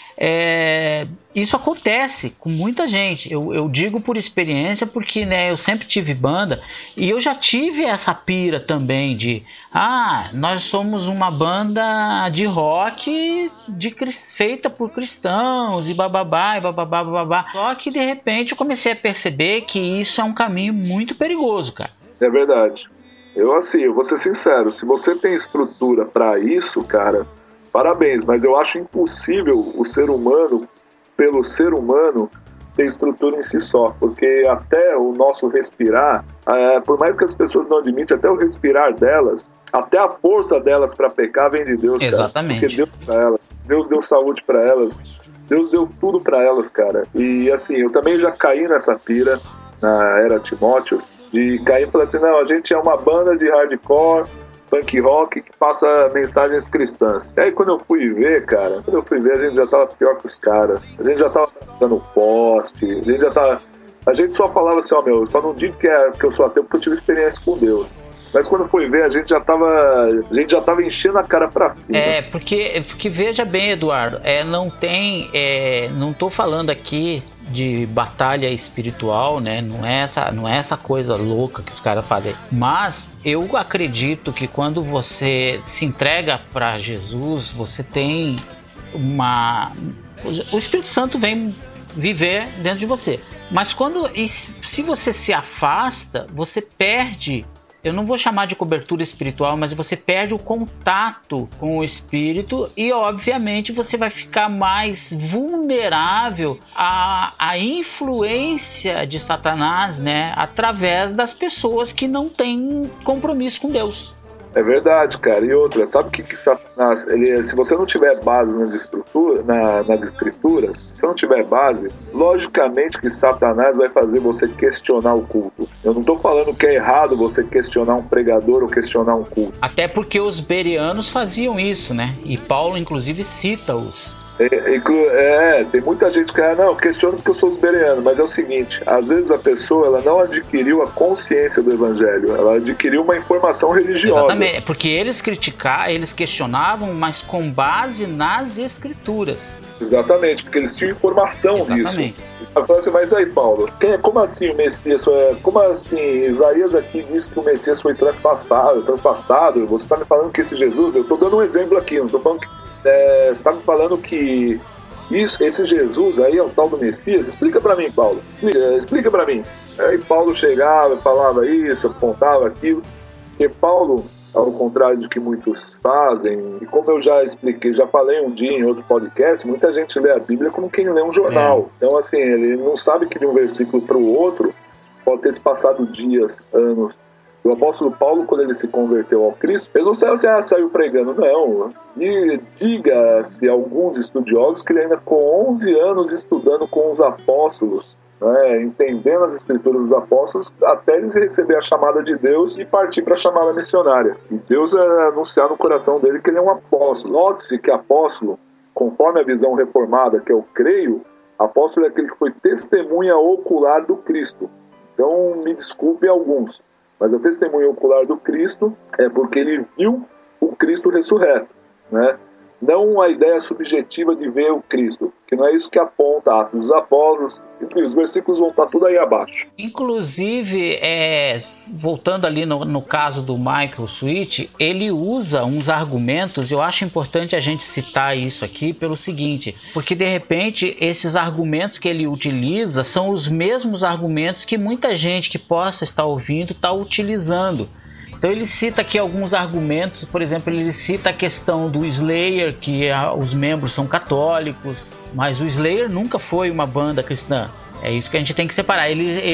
S1: isso acontece com muita gente, eu digo por experiência, porque né, eu sempre tive banda e eu já tive essa pira também de nós somos uma banda de rock feita por cristãos e bababá, só que de repente eu comecei a perceber que isso é um caminho muito perigoso, cara.
S2: É verdade. Eu vou ser sincero, se você tem estrutura pra isso, cara, parabéns, mas eu acho impossível o ser humano, pelo ser humano, ter estrutura em si só, porque até o nosso respirar, por mais que as pessoas não admitem, até o respirar delas, até a força delas para pecar vem de Deus, cara.
S1: Exatamente.
S2: Porque Deus deu saúde para elas, Deus deu tudo para elas, cara. E assim, eu também já caí nessa pira, na era Timóteos, de cair e falar assim, não, a gente é uma banda de hardcore, punk rock que passa mensagens cristãs. E aí quando eu fui ver, cara, a gente já tava pior que os caras. A gente já tava dando poste, a gente só falava assim, eu só não digo que eu sou ateu porque eu tive experiência com Deus. Mas quando foi ver, a gente já tava enchendo a cara pra cima.
S1: Porque veja bem, Eduardo, não tô falando aqui de batalha espiritual, né? Não é essa coisa louca que os caras fazem. Mas eu acredito que quando você se entrega para Jesus, você tem o Espírito Santo vem viver dentro de você. Mas se você se afasta, você perde. Eu não vou chamar de cobertura espiritual, mas você perde o contato com o Espírito e, obviamente, você vai ficar mais vulnerável à influência de Satanás, né? Através das pessoas que não têm compromisso com Deus.
S2: É verdade, cara. E outra, sabe o que Satanás... se você não tiver base nas escrituras, se você não tiver base, logicamente que Satanás vai fazer você questionar o culto. Eu não tô falando que é errado você questionar um pregador ou questionar um culto.
S1: Até porque os bereanos faziam isso, né? E Paulo, inclusive, cita-os.
S2: Tem muita gente que questiona porque eu sou bereano, mas é o seguinte, às vezes a pessoa ela não adquiriu a consciência do evangelho, ela adquiriu uma informação religiosa.
S1: Exatamente, porque eles questionavam, mas com base nas escrituras.
S2: Exatamente, porque eles tinham informação disso. Assim, mas aí, Paulo, como assim o Messias como assim Isaías aqui diz que o Messias foi transpassado, você está me falando que esse Jesus, eu estou dando um exemplo aqui, não estou falando que você está me falando que esse Jesus aí é o tal do Messias? Explica para mim, Paulo. Explica para mim. Aí Paulo chegava, falava isso, apontava aquilo. Porque Paulo, ao contrário do que muitos fazem, e como eu já expliquei, já falei um dia em outro podcast, muita gente lê a Bíblia como quem lê um jornal. Então, assim, ele não sabe que de um versículo para o outro pode ter se passado dias, anos. O apóstolo Paulo, quando ele se converteu ao Cristo, ele não saiu assim, saiu pregando, não. E diga-se alguns estudiosos que ele ainda com 11 anos estudando com os apóstolos, né, entendendo as escrituras dos apóstolos, até ele receber a chamada de Deus e partir para a chamada missionária. E Deus anunciar no coração dele que ele é um apóstolo. Note-se que apóstolo, conforme a visão reformada, que eu creio, apóstolo é aquele que foi testemunha ocular do Cristo. Então, me desculpe alguns, mas a testemunha ocular do Cristo é porque ele viu o Cristo ressurreto, né? Não a ideia subjetiva de ver o Cristo, que não é isso que aponta Atos dos Apóstolos, e os versículos vão estar tudo aí abaixo.
S1: Inclusive, voltando ali no caso do Michael Sweet, ele usa uns argumentos, eu acho importante a gente citar isso aqui pelo seguinte, porque de repente esses argumentos que ele utiliza são os mesmos argumentos que muita gente que possa estar ouvindo está utilizando. Então ele cita aqui alguns argumentos, por exemplo, ele cita a questão do Slayer, que os membros são católicos, mas o Slayer nunca foi uma banda cristã. É isso que a gente tem que separar.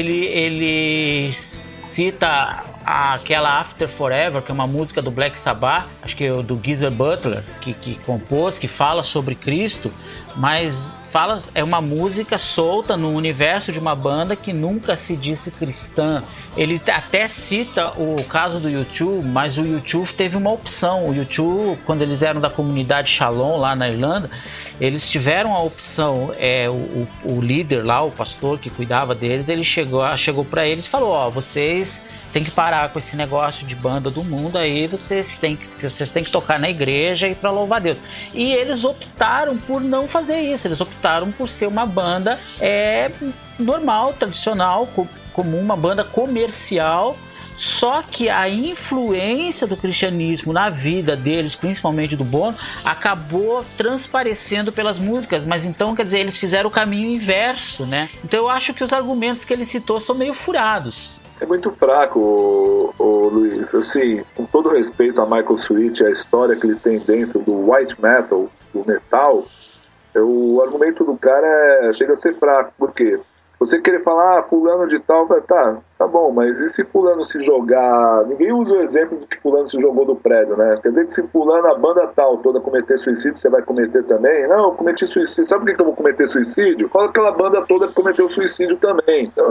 S1: Ele cita aquela After Forever, que é uma música do Black Sabbath, acho que é do Geezer Butler, que compôs, que fala sobre Cristo, mas é uma música solta no universo de uma banda que nunca se disse cristã. Ele até cita o caso do U2, mas o U2 teve uma opção. O U2, quando eles eram da comunidade Shalom lá na Irlanda, eles tiveram a opção, o líder lá, o pastor que cuidava deles, ele chegou para eles e falou, vocês têm que parar com esse negócio de banda do mundo aí, vocês têm que tocar na igreja e para louvar Deus. E eles optaram por não fazer isso, eles optaram por ser uma banda normal, tradicional, como uma banda comercial. Só que a influência do cristianismo na vida deles, principalmente do Bono, acabou transparecendo pelas músicas. Mas então, quer dizer, eles fizeram o caminho inverso, né? Então eu acho que os argumentos que ele citou são meio furados.
S2: É muito fraco, Luiz. Assim, com todo respeito a Michael Sweet e a história que ele tem dentro do white metal, do metal, o argumento do cara chega a ser fraco. Por quê? Você querer falar, fulano de tal, tá bom, mas e se fulano se jogar... Ninguém usa o exemplo de que fulano se jogou do prédio, né? Quer dizer que se fulano, a banda tal toda cometer suicídio, você vai cometer também? Não, eu cometi suicídio. Sabe por que eu vou cometer suicídio? Fala aquela banda toda que cometeu suicídio também. Então,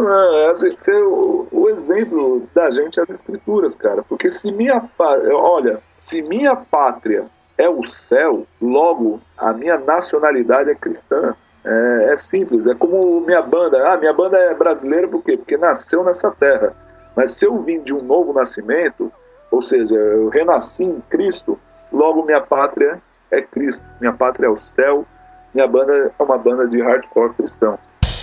S2: o exemplo da gente é as escrituras, cara. Porque se minha pátria é o céu, logo a minha nacionalidade é cristã. É simples, é como minha banda. Minha banda é brasileira por quê? Porque nasceu nessa terra. Mas se eu vim de um novo nascimento, ou seja, eu renasci em Cristo, logo minha pátria é Cristo. Minha pátria é o céu. Minha banda é uma banda de hardcore cristão.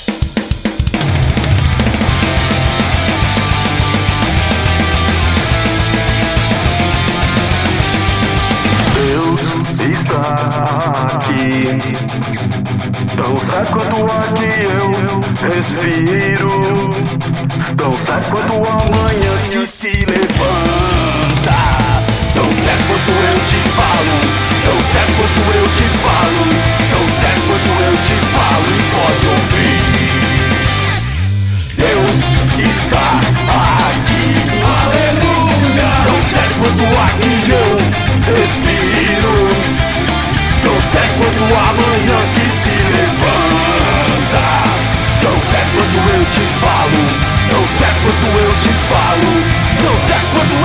S7: Deus está aqui. Tão certo quanto ar que eu respiro, tão certo quanto a manhã que se levanta, tão certo quanto eu te falo, tão certo quanto eu te falo, tão certo quanto eu te falo e pode ouvir. Deus está aqui, aleluia. Tão certo quanto o ar que eu respiro, tão certo quanto a manhã que se levanta, tão certo quanto eu te falo, tão certo quanto eu te falo, tão certo quanto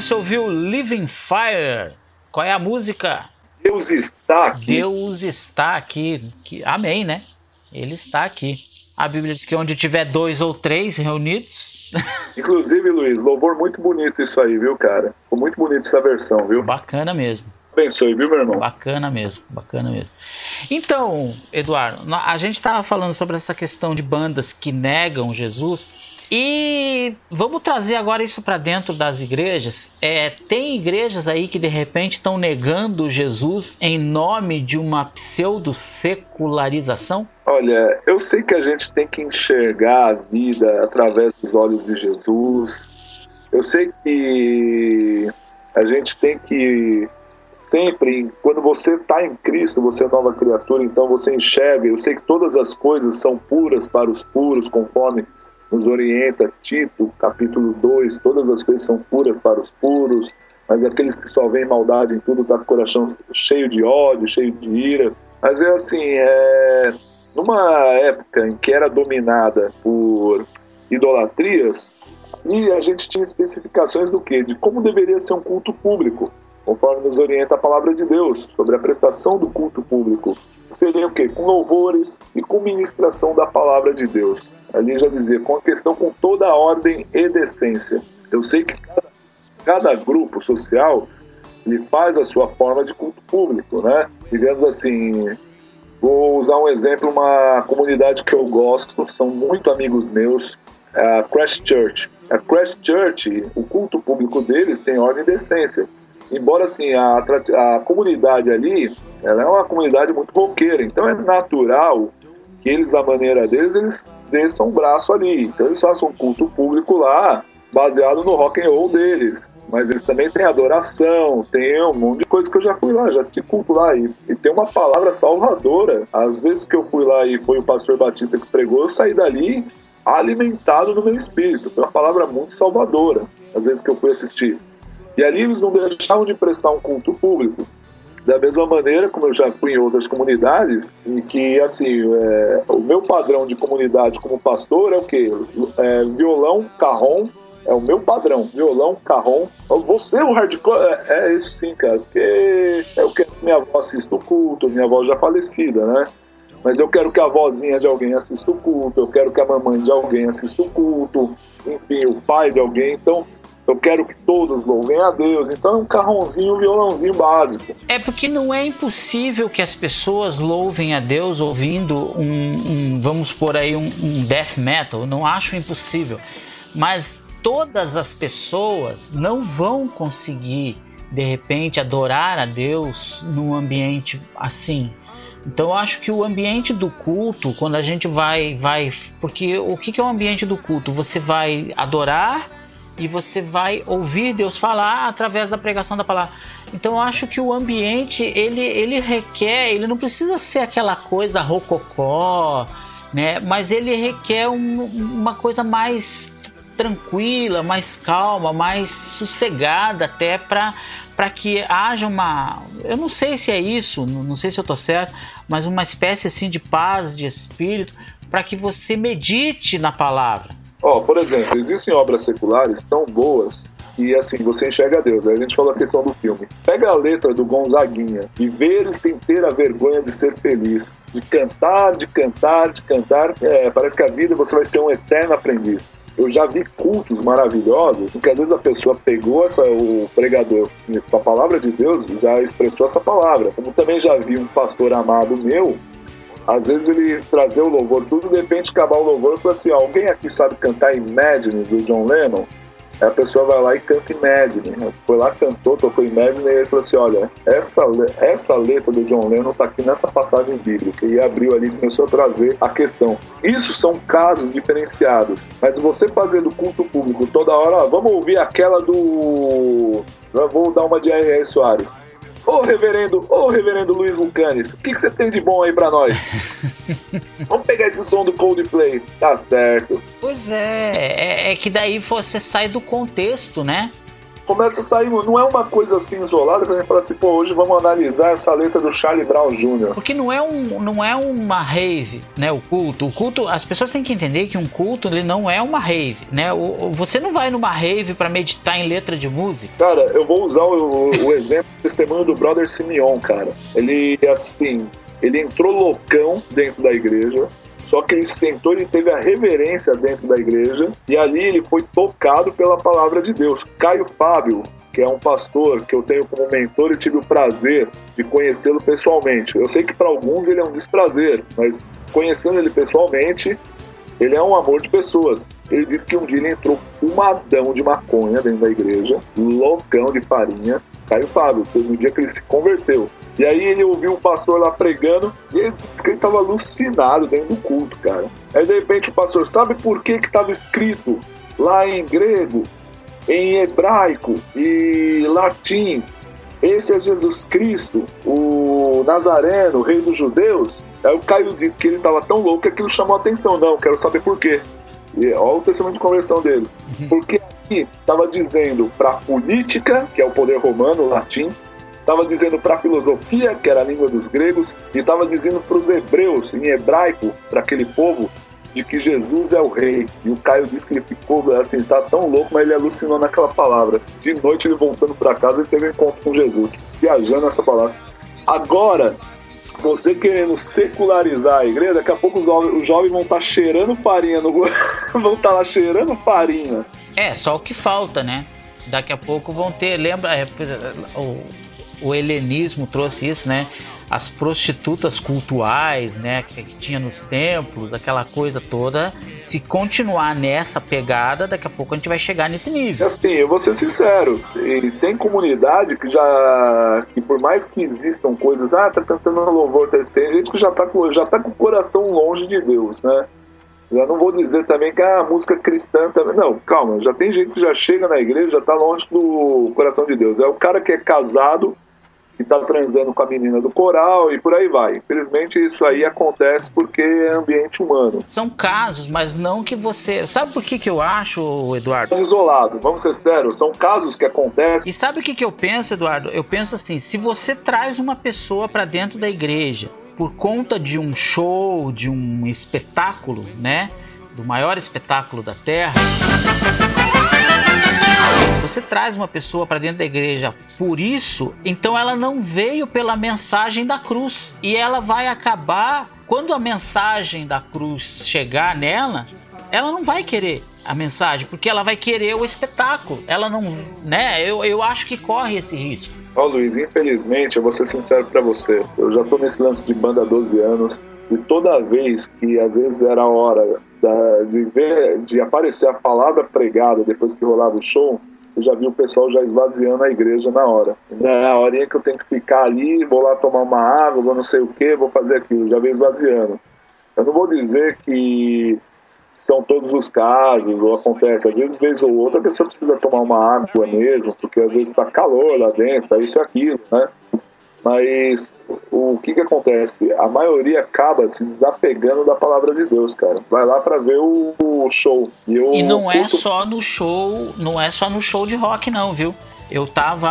S1: você ouviu Living Fire. Qual é a música?
S2: Deus está aqui.
S1: Deus está aqui. Amém, né? Ele está aqui. A Bíblia diz que onde tiver 2 ou 3 reunidos...
S2: Inclusive, Luiz, louvor muito bonito isso aí, viu, cara? Ficou muito bonito essa versão, viu?
S1: Bacana mesmo.
S2: Abençoe, viu, meu irmão?
S1: Bacana mesmo. Então, Eduardo, a gente estava falando sobre essa questão de bandas que negam Jesus e vamos trazer agora isso para dentro das igrejas. Tem igrejas aí que de repente estão negando Jesus em nome de uma pseudo-secularização?
S2: Olha, eu sei que a gente tem que enxergar a vida através dos olhos de Jesus. Eu sei que a gente tem que sempre, quando você está em Cristo, você é nova criatura, então você enxerga. Eu sei que todas as coisas são puras para os puros, conforme nos orienta Tito, capítulo 2, todas as coisas são puras para os puros, mas aqueles que só veem maldade em tudo estão com o coração cheio de ódio, cheio de ira. Mas é assim, numa época em que era dominada por idolatrias, e a gente tinha especificações do quê? De como deveria ser um culto público, conforme nos orienta a palavra de Deus, sobre a prestação do culto público. Seria o quê? Com louvores e com ministração da palavra de Deus. Ali já dizia, com a questão com toda a ordem e decência. Eu sei que cada grupo social ele faz a sua forma de culto público, né? Digamos assim, vou usar um exemplo, uma comunidade que eu gosto, são muito amigos meus, a Christ Church. A Christ Church, o culto público deles tem ordem e decência. Embora assim, a comunidade ali, ela é uma comunidade muito roqueira, então é natural que eles, da maneira deles, eles desçam um braço ali. Então eles façam um culto público lá, baseado no rock and roll deles. Mas eles também têm adoração, tem um monte de coisa que eu já fui lá, já assisti culto lá. E tem uma palavra salvadora. Às vezes que eu fui lá e foi o pastor Batista que pregou, eu saí dali alimentado no meu espírito. Foi uma palavra muito salvadora, às vezes que eu fui assistir. E ali eles não deixavam de prestar um culto público. Da mesma maneira, como eu já fui em outras comunidades, em que, assim, o meu padrão de comunidade como pastor é o quê? Violão, carrom, é o meu padrão. Violão, carrom. Você, o hardcore, é isso sim, cara. Porque eu quero que minha avó assista o culto, minha avó já falecida, né? Mas eu quero que a vozinha de alguém assista o culto, eu quero que a mamãe de alguém assista o culto, enfim, o pai de alguém. Então, eu quero que todos louvem a Deus. Então é um carrãozinho, um violãozinho básico.
S1: É porque não é impossível que as pessoas louvem a Deus ouvindo vamos por aí, um death metal. Não acho impossível. Mas todas as pessoas não vão conseguir, de repente, adorar a Deus num ambiente assim. Então eu acho que o ambiente do culto, quando a gente vai... Porque o que é o ambiente do culto? Você vai adorar e você vai ouvir Deus falar através da pregação da palavra. Então eu acho que o ambiente, ele requer, ele não precisa ser aquela coisa rococó, né? Mas ele requer uma coisa mais tranquila, mais calma, mais sossegada até para que haja uma... Eu não sei se é isso, não sei se eu estou certo, mas uma espécie assim de paz, de espírito, para que você medite na palavra.
S2: Por exemplo, existem obras seculares tão boas que, assim, você enxerga Deus. Aí a gente falou a questão do filme. Pega a letra do Gonzaguinha, viver sem ter a vergonha de ser feliz, de cantar, parece que a vida você vai ser um eterno aprendiz. Eu já vi cultos maravilhosos, em que às vezes a pessoa pegou o pregador com a palavra de Deus e já expressou essa palavra. Como também já vi um pastor amado meu, às vezes ele trazer o louvor, tudo de repente acabar o louvor e falar assim, alguém aqui sabe cantar Imagine do John Lennon? Aí a pessoa vai lá e canta Imagine. Foi lá, cantou, tocou Imagine, e ele falou assim, olha, essa letra do John Lennon está aqui nessa passagem bíblica. E abriu ali e começou a trazer a questão. Isso são casos diferenciados. Mas você fazendo culto público toda hora, vamos ouvir aquela do... Eu vou dar uma de R.R. Soares. Ô reverendo Luiz Vulcanes, o que você tem de bom aí pra nós? Vamos pegar esse som do Coldplay. Tá certo.
S1: Pois é que daí você sai do contexto, né?
S2: começa a sair, não é uma coisa assim isolada, que a gente fala assim, pô, hoje vamos analisar essa letra do Charlie Brown Jr.
S1: Porque não é uma rave, né, o culto, as pessoas têm que entender que um culto, ele não é uma rave, né, você não vai numa rave pra meditar em letra de música.
S2: Cara, eu vou usar o exemplo, o testemunho do Brother Simeon, cara. Ele, assim, ele entrou loucão dentro da igreja, só que ele sentou, ele teve a reverência dentro da igreja, e ali ele foi tocado pela palavra de Deus. Caio Fábio, que é um pastor que eu tenho como mentor e tive o prazer de conhecê-lo pessoalmente. Eu sei que para alguns ele é um desprazer, mas conhecendo ele pessoalmente, ele é um amor de pessoas. Ele disse que um dia ele entrou fumadão de maconha dentro da igreja, loucão de farinha. Caio Fábio, foi no dia que ele se converteu. E aí ele ouviu o pastor lá pregando e ele disse que ele estava alucinado dentro do culto, cara. Aí de repente o pastor, sabe por que estava escrito lá em grego, em hebraico e latim, esse é Jesus Cristo, o Nazareno, o rei dos judeus? Aí o Caio disse que ele estava tão louco que aquilo chamou a atenção. Não, quero saber por quê. E olha o testemunho de conversão dele. Porque aqui estava dizendo para a política, que é o poder romano, o latim, estava dizendo para a filosofia, que era a língua dos gregos, e estava dizendo para os hebreus, em hebraico, para aquele povo, de que Jesus é o rei. E o Caio disse que ele ficou assim, tá tão louco, mas ele alucinou naquela palavra. De noite ele voltando para casa, ele teve um encontro com Jesus, viajando essa palavra. Agora, você querendo secularizar a igreja, daqui a pouco os jovens vão estar cheirando farinha vão estar lá cheirando farinha.
S1: É, só o que falta, né? Daqui a pouco vão ter, lembra, o helenismo trouxe isso, né? As prostitutas cultuais, né? Que tinha nos templos, aquela coisa toda. Se continuar nessa pegada, daqui a pouco a gente vai chegar nesse nível.
S2: Assim, eu vou ser sincero, tem comunidade que por mais que existam coisas, tá cantando louvor, tem gente que já tá com o coração longe de Deus, né? Eu não vou dizer também que a música cristã também. Não, calma, já tem gente que já chega na igreja, já tá longe do coração de Deus. É o cara que é casado, que tá transando com a menina do coral e por aí vai. Infelizmente isso aí acontece porque é ambiente humano.
S1: São casos, mas não que você... Sabe por que eu acho, Eduardo?
S2: Isolado, vamos ser sérios, são casos que acontecem.
S1: E sabe o que eu penso, Eduardo? Eu penso assim, se você traz uma pessoa pra dentro da igreja por conta de um show, de um espetáculo, né? Do maior espetáculo da Terra. Se você traz uma pessoa para dentro da igreja por isso, então ela não veio pela mensagem da cruz. E ela vai acabar, quando a mensagem da cruz chegar nela, ela não vai querer a mensagem, porque ela vai querer o espetáculo. Ela não, né? Eu acho que corre esse risco.
S2: Ó, Luiz, infelizmente, eu vou ser sincero pra você, eu já tô nesse lance de banda há 12 anos, e toda vez que às vezes era a hora de aparecer a palavra pregada depois que rolava o show, eu já vi o pessoal já esvaziando a igreja na hora. Na horinha que eu tenho que ficar ali, vou lá tomar uma água, vou não sei o que, vou fazer aquilo, já vem esvaziando. Eu não vou dizer que são todos os casos, ou acontece, às vezes, vez ou outra, a pessoa precisa tomar uma água mesmo, porque às vezes está calor lá dentro, tá isso e aquilo, né? Mas o que acontece? A maioria acaba se desapegando da palavra de Deus, cara. Vai lá pra ver o show.
S1: E não é só no show, não é só no show de rock não, viu? Eu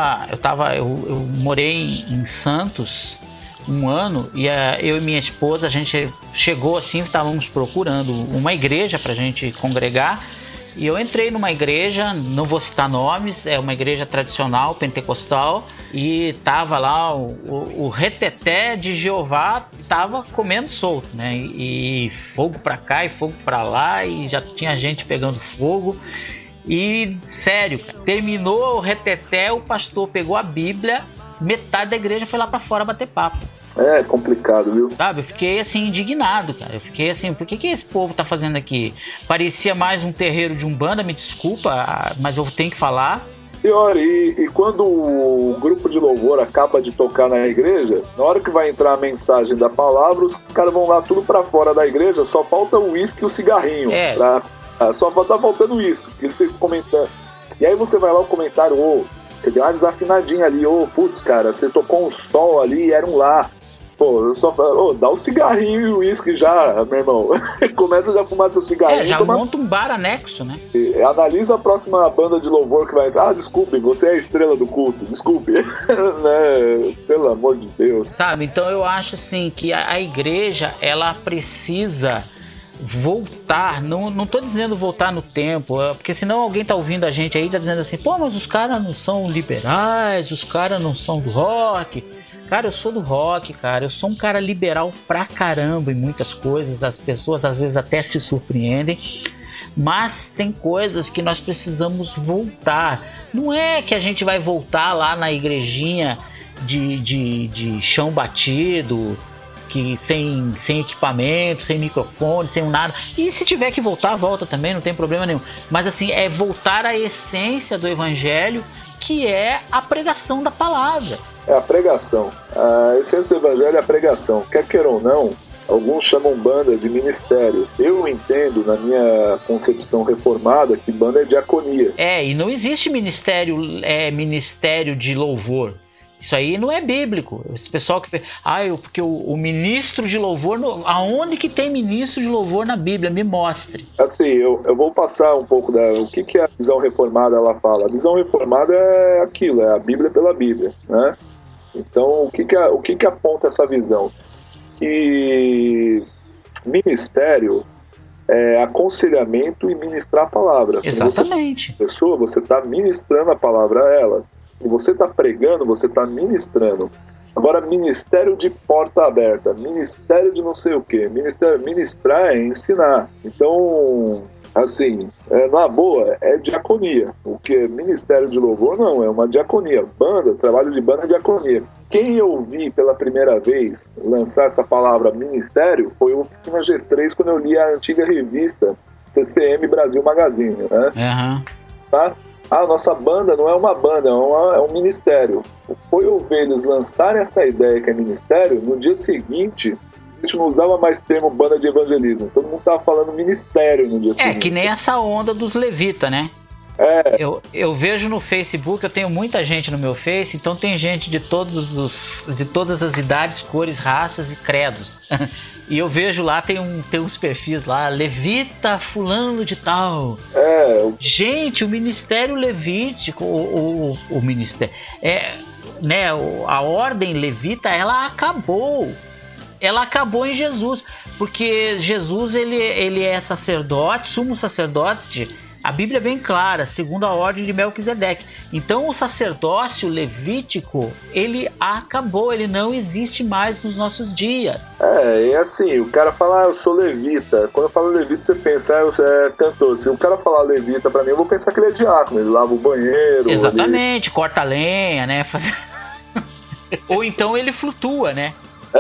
S1: morei em Santos um ano e eu e minha esposa, a gente chegou assim, estávamos procurando uma igreja pra gente congregar. E eu entrei numa igreja, não vou citar nomes, é uma igreja tradicional, pentecostal, e tava lá o reteté de Jeová, tava comendo solto, né? E fogo pra cá e fogo pra lá, e já tinha gente pegando fogo. E sério, cara, terminou o reteté, o pastor pegou a Bíblia, metade da igreja foi lá pra fora bater papo.
S2: É complicado, viu?
S1: Sabe, eu fiquei assim indignado, cara. Eu fiquei assim, por que esse povo tá fazendo aqui? Parecia mais um terreiro de Umbanda, me desculpa, mas eu tenho que falar.
S2: Pior, e quando o grupo de louvor acaba de tocar na igreja, na hora que vai entrar a mensagem da palavra, os caras vão lá tudo pra fora da igreja, só falta o uísque e o cigarrinho. Só tá faltando isso, que eles ficam comentando. E aí você vai lá o comentário, você deu uma desafinadinha ali, putz, cara, você tocou um sol ali e era um lá. Pô, eu só falo, dá um cigarrinho e o uísque já, meu irmão. Começa já a fumar seu cigarrinho.
S1: Já monta um bar anexo, né?
S2: Analisa a próxima banda de louvor que vai entrar. Ah, desculpe, você é a estrela do culto, desculpe. Né? Pelo amor de Deus.
S1: Sabe, então eu acho assim que a igreja, ela precisa voltar, não tô dizendo voltar no tempo, porque senão alguém tá ouvindo a gente aí, tá dizendo assim, pô, mas os caras não são liberais, os caras não são do rock. Cara, eu sou do rock, cara, eu sou um cara liberal pra caramba em muitas coisas, as pessoas às vezes até se surpreendem, mas tem coisas que nós precisamos voltar. Não é que a gente vai voltar lá na igrejinha de chão batido, que sem equipamento, sem microfone, sem nada. E se tiver que voltar, volta também, não tem problema nenhum. Mas assim, é voltar à essência do evangelho, que é a pregação da palavra.
S2: É a pregação. A essência do evangelho é a pregação. Quer queira ou não, alguns chamam banda de ministério. Eu entendo, na minha concepção reformada, que banda é diaconia.
S1: E não existe ministério de louvor. Isso aí não é bíblico. Esse pessoal que fez... porque o ministro de louvor... Aonde que tem ministro de louvor na Bíblia? Me mostre.
S2: Assim, eu vou passar um pouco o que a visão reformada ela fala. A visão reformada é aquilo, é a Bíblia pela Bíblia, né? Então, o que aponta essa visão? Que ministério é aconselhamento e ministrar a palavra.
S1: Exatamente.
S2: Pessoa, você está ministrando a palavra a ela. E você está pregando, você está ministrando. Agora, ministério de porta aberta, ministério de não sei o quê. Ministrar é ensinar. Então, assim, na boa, é diaconia. O que é ministério de louvor, não, é uma diaconia. Banda, trabalho de banda é diaconia. Quem eu vi pela primeira vez lançar essa palavra ministério foi o Oficina G3, quando eu li a antiga revista CCM Brasil Magazine, né?
S1: Uhum.
S2: Tá? A nossa banda não é uma banda, é um ministério. Foi eu ver eles lançarem essa ideia que é ministério, no dia seguinte, a gente não usava mais termo banda de evangelismo. Todo mundo tava falando ministério no dia seguinte.
S1: Que nem essa onda dos levitas, né? Eu vejo no Facebook, eu tenho muita gente no meu Face, então tem gente de todas as idades, cores, raças e credos. E eu vejo lá, tem uns perfis lá, levita fulano de tal. Gente, o ministério levítico, o ministério, a ordem levita, ela acabou. Ela acabou em Jesus, porque Jesus ele é sacerdote, sumo sacerdote. A Bíblia é bem clara, segundo a ordem de Melquisedeque. Então o sacerdócio levítico, ele acabou, ele não existe mais nos nossos dias.
S2: É assim, o cara fala, eu sou levita. Quando eu falo levita, você pensa, você é cantor. Se o cara falar levita pra mim, eu vou pensar que ele é diácono, ele lava o banheiro.
S1: Exatamente, corta a lenha, né? Ou então ele flutua, né?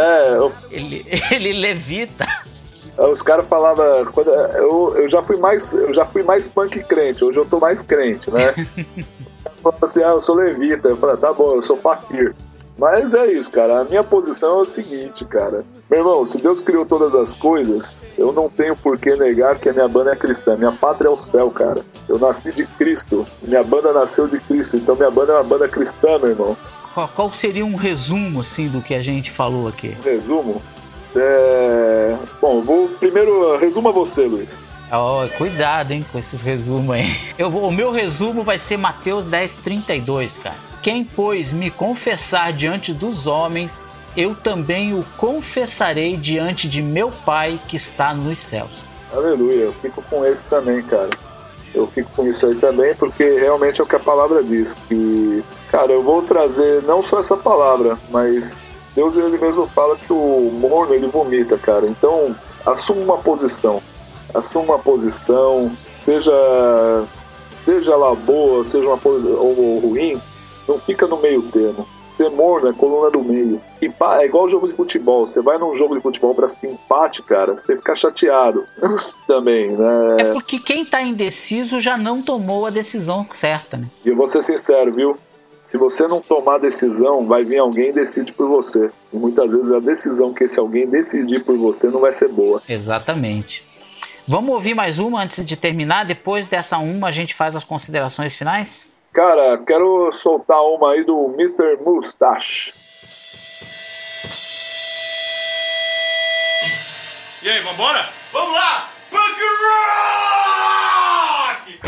S1: Ele levita.
S2: Os caras falavam, eu já fui mais punk crente, hoje eu tô mais crente, né? Falava assim, eu sou levita. Eu falei, tá bom, eu sou fakir. Mas é isso, cara, a minha posição é o seguinte, cara. Meu irmão, se Deus criou todas as coisas, eu não tenho por que negar que a minha banda é cristã. Minha pátria é o céu, cara. Eu nasci de Cristo, minha banda nasceu de Cristo, então minha banda é uma banda cristã, meu irmão.
S1: Qual seria um resumo, assim, do que a gente falou aqui?
S2: Resumo? Bom, vou primeiro resuma você, Luiz.
S1: Cuidado, hein, com esses resumos aí. O meu resumo vai ser Mateus 10:32, cara. Quem, pois, me confessar diante dos homens, eu também o confessarei diante de meu Pai que está nos céus.
S2: Aleluia, eu fico com esse também, cara. Eu fico com isso aí também, porque realmente é o que a palavra diz. Que, cara, eu vou trazer não só essa palavra, mas Deus ele mesmo fala que o morno ele vomita, cara. Então, assuma uma posição, seja lá boa, seja uma posição ou ruim, não fica no meio termo. Ser morno é coluna do meio. É igual jogo de futebol. Você vai num jogo de futebol pra ser empate, cara, você fica chateado também, né?
S1: É porque quem tá indeciso já não tomou a decisão certa, né?
S2: E eu vou ser sincero, viu? Se você não tomar decisão, vai vir alguém e decide por você. E muitas vezes a decisão que esse alguém decidir por você não vai ser boa.
S1: Exatamente. Vamos ouvir mais uma antes de terminar? Depois dessa uma a gente faz as considerações finais?
S2: Cara, quero soltar uma aí do Mr. Mustache.
S8: E aí, vambora? Vamos lá! Punk Rock!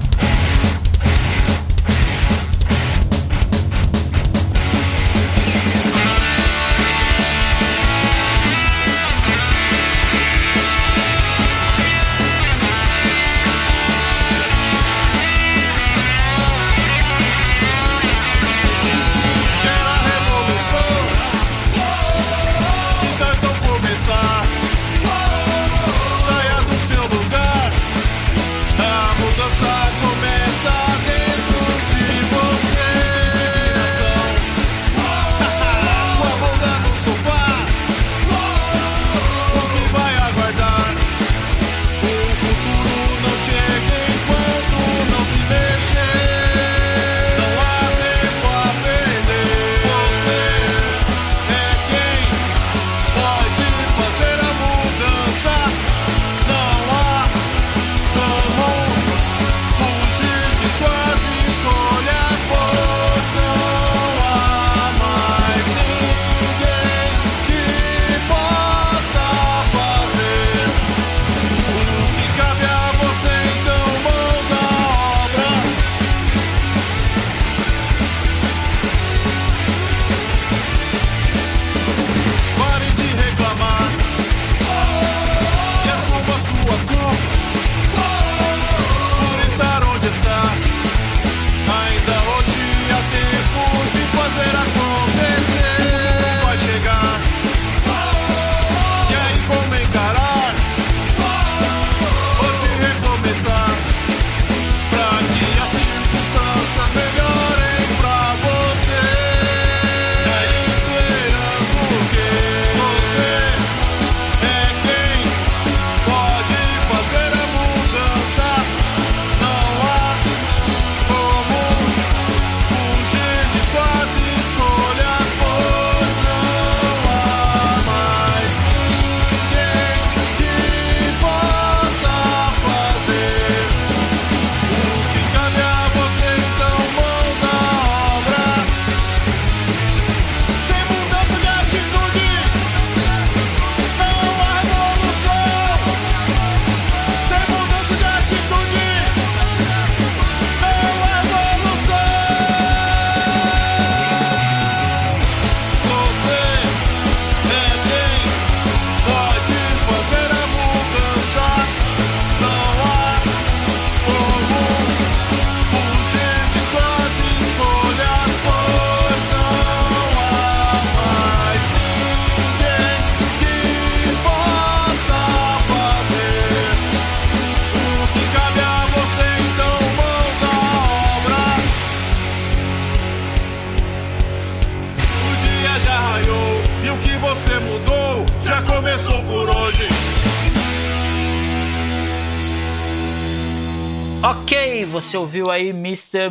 S1: Ok, você ouviu aí Mr.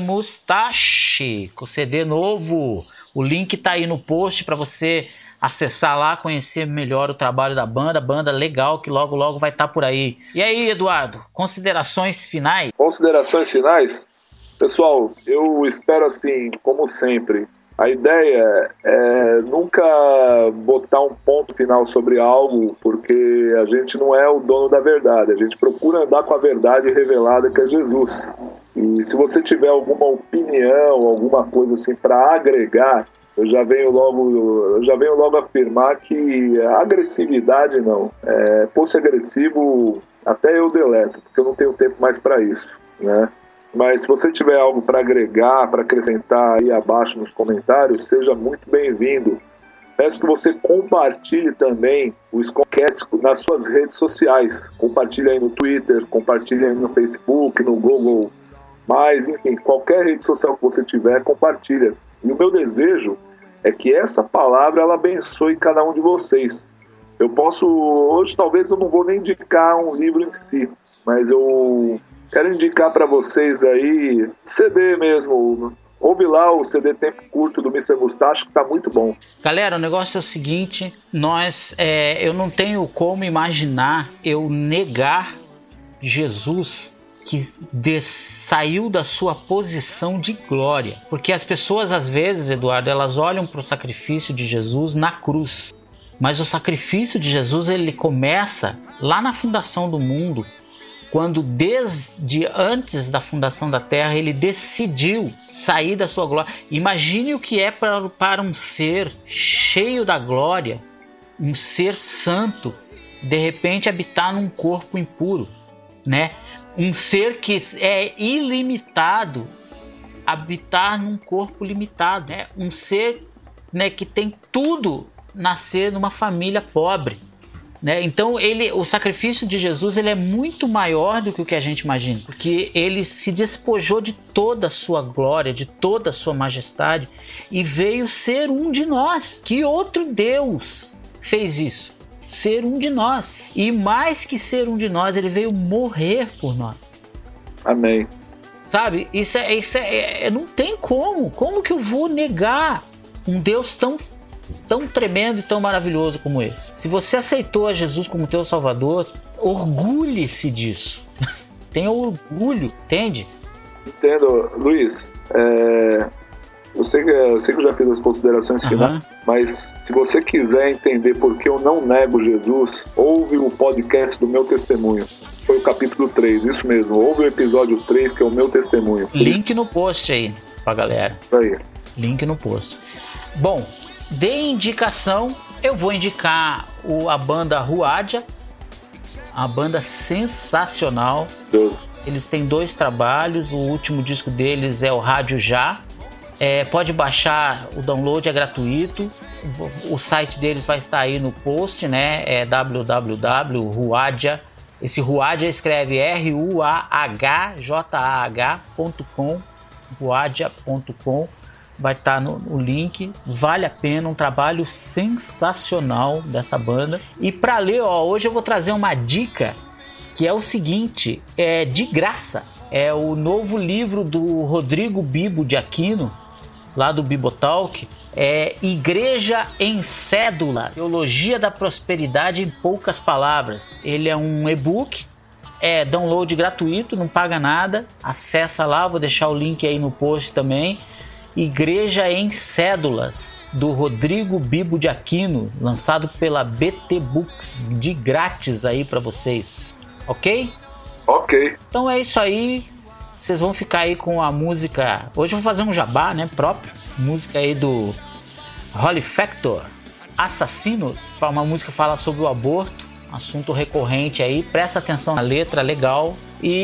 S1: Mustache com CD novo. O link tá aí no post para você acessar lá, conhecer melhor o trabalho da banda. Banda legal que logo logo vai estar por aí. E aí, Eduardo, considerações finais?
S2: Considerações finais? Pessoal, eu espero assim, como sempre, a ideia é nunca botar um ponto final sobre algo, porque a gente não é o dono da verdade. A gente procura andar com a verdade revelada, que é Jesus. E se você tiver alguma opinião, alguma coisa assim para agregar, eu já venho logo afirmar que a agressividade não. Fosse agressivo, até eu deleto, porque eu não tenho tempo mais para isso, né? Mas se você tiver algo para agregar, para acrescentar aí abaixo nos comentários, seja muito bem-vindo. Peço que você compartilhe também o Scomcast nas suas redes sociais. Compartilhe aí no Twitter, compartilhe aí no Facebook, no Google+, enfim, qualquer rede social que você tiver, compartilha. E o meu desejo é que essa palavra ela abençoe cada um de vocês. Hoje talvez eu não vou nem indicar um livro em si, mas eu quero indicar para vocês aí CD mesmo. Ouve lá o CD Tempo Curto do Mr. Mustache, que tá muito bom.
S1: Galera, o negócio é o seguinte, eu não tenho como imaginar eu negar Jesus que saiu da sua posição de glória. Porque as pessoas às vezes, Eduardo, elas olham para o sacrifício de Jesus na cruz, Mas o sacrifício de Jesus, ele começa lá na fundação do mundo, quando desde antes da fundação da terra ele decidiu sair da sua glória. Imagine o que é para um ser cheio da glória, um ser santo, de repente habitar num corpo impuro, né? Um ser que é ilimitado, habitar num corpo limitado, né? Um ser, né, que tem tudo, nascer numa família pobre, né? Então o sacrifício de Jesus, ele é muito maior do que o que a gente imagina, porque ele se despojou de toda a sua glória, de toda a sua majestade, e veio ser um de nós. Que outro Deus fez isso? Ser um de nós. E mais que ser um de nós, ele veio morrer por nós.
S2: Amém.
S1: Sabe? Isso não tem como que eu vou negar um Deus tão tremendo e tão maravilhoso como esse. Se você aceitou a Jesus como teu Salvador, orgulhe-se disso. Tenha orgulho, entende?
S2: Entendo, Luiz. Eu sei que eu já fiz as considerações finais, mas se você quiser entender por que eu não nego Jesus, ouve o podcast do meu testemunho. Foi o capítulo 3, isso mesmo. Ouve o episódio 3, que é o meu testemunho.
S1: Link no post aí pra galera.
S2: Aí.
S1: Link no post. Bom, de indicação, eu vou indicar a banda Ruadia, a banda sensacional. Eles têm 2 trabalhos, o último disco deles é o Rádio Já. Pode baixar, o download é gratuito. O site deles vai estar aí no post, né? É www.ruadia. Esse Ruadia escreve ruajah.com, ruadia.com. Vai estar no link. Vale a pena, um trabalho sensacional dessa banda. E para ler, hoje eu vou trazer uma dica, que é o seguinte, é de graça. É o novo livro do Rodrigo Bibo de Aquino, lá do Bibotalk, é Igreja em Cédulas, Teologia da Prosperidade em Poucas Palavras. Ele é um e-book, é download gratuito, não paga nada. Acessa lá, vou deixar o link aí no post também. Igreja em Cédulas, do Rodrigo Bibo de Aquino, lançado pela BT Books, de grátis aí para vocês. Ok?
S2: Ok.
S1: Então é isso aí. Vocês vão ficar aí com a música. Hoje eu vou fazer um jabá, né, próprio. Música aí do Holy Factor, Assassinos. Uma música que fala sobre o aborto, assunto recorrente aí. Presta atenção na letra, legal.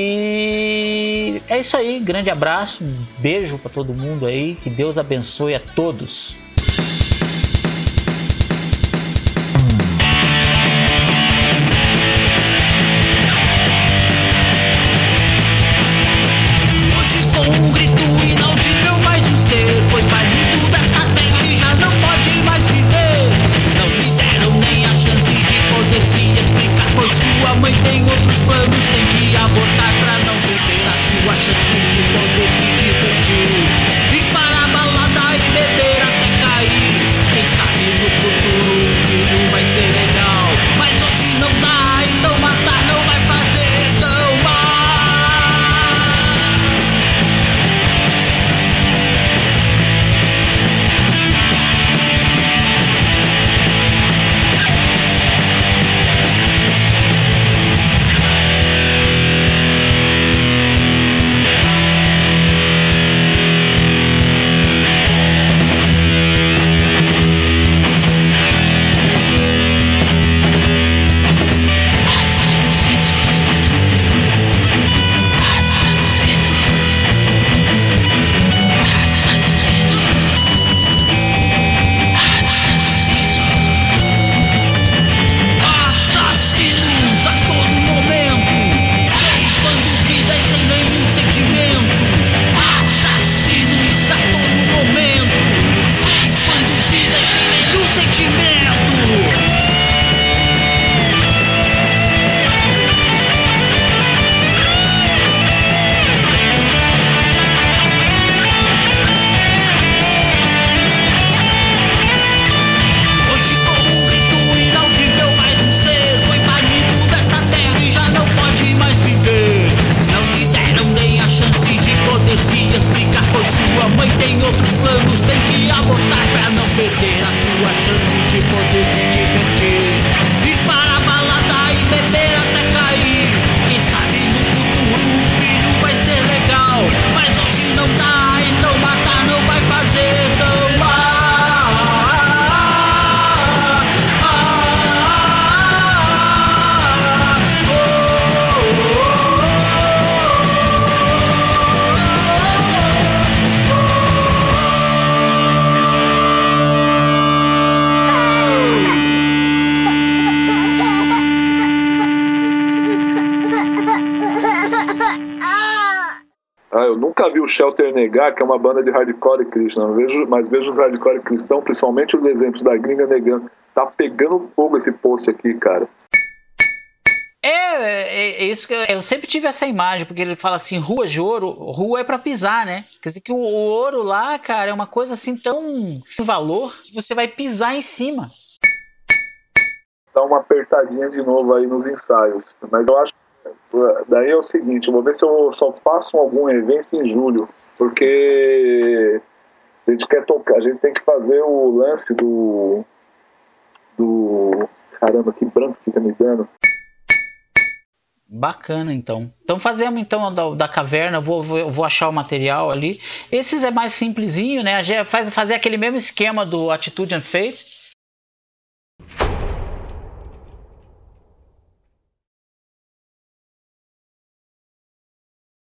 S1: E é isso aí. Grande abraço, um beijo para todo mundo aí. Que Deus abençoe a todos.
S3: Um grito inaudível, mas o ser foi banido desta terra e já não pode mais viver. Não lhe deram nem a chance de poder se explicar, pois sua mãe tem outros planos, tem que abortar pra não perder a sua chance de poder se divertir. Ir para a balada e beber até cair. Quem sabe no futuro o filho vai ser legal, mas hoje não dá, então matar não vai fazer tão mal.
S2: nunca vi o Shelter negar que é uma banda de hardcore cristão, mas vejo os hardcore cristão, principalmente os exemplos da gringa negando. Tá pegando fogo esse post aqui, cara.
S1: É isso que eu sempre tive essa imagem, porque ele fala assim, rua de ouro, rua é pra pisar, né? Quer dizer que o ouro lá, cara, é uma coisa assim tão sem valor que você vai pisar em cima.
S2: Dá uma apertadinha de novo aí nos ensaios. Mas eu acho que daí é o seguinte, eu vou ver se eu só faço algum evento em julho, porque a gente quer tocar, a gente tem que fazer o lance do caramba, que branco fica me dando.
S1: Bacana, então. Então fazemos então da caverna, vou achar o material ali. Esses é mais simplesinho, né? A gente fazer aquele mesmo esquema do Attitude and Fate.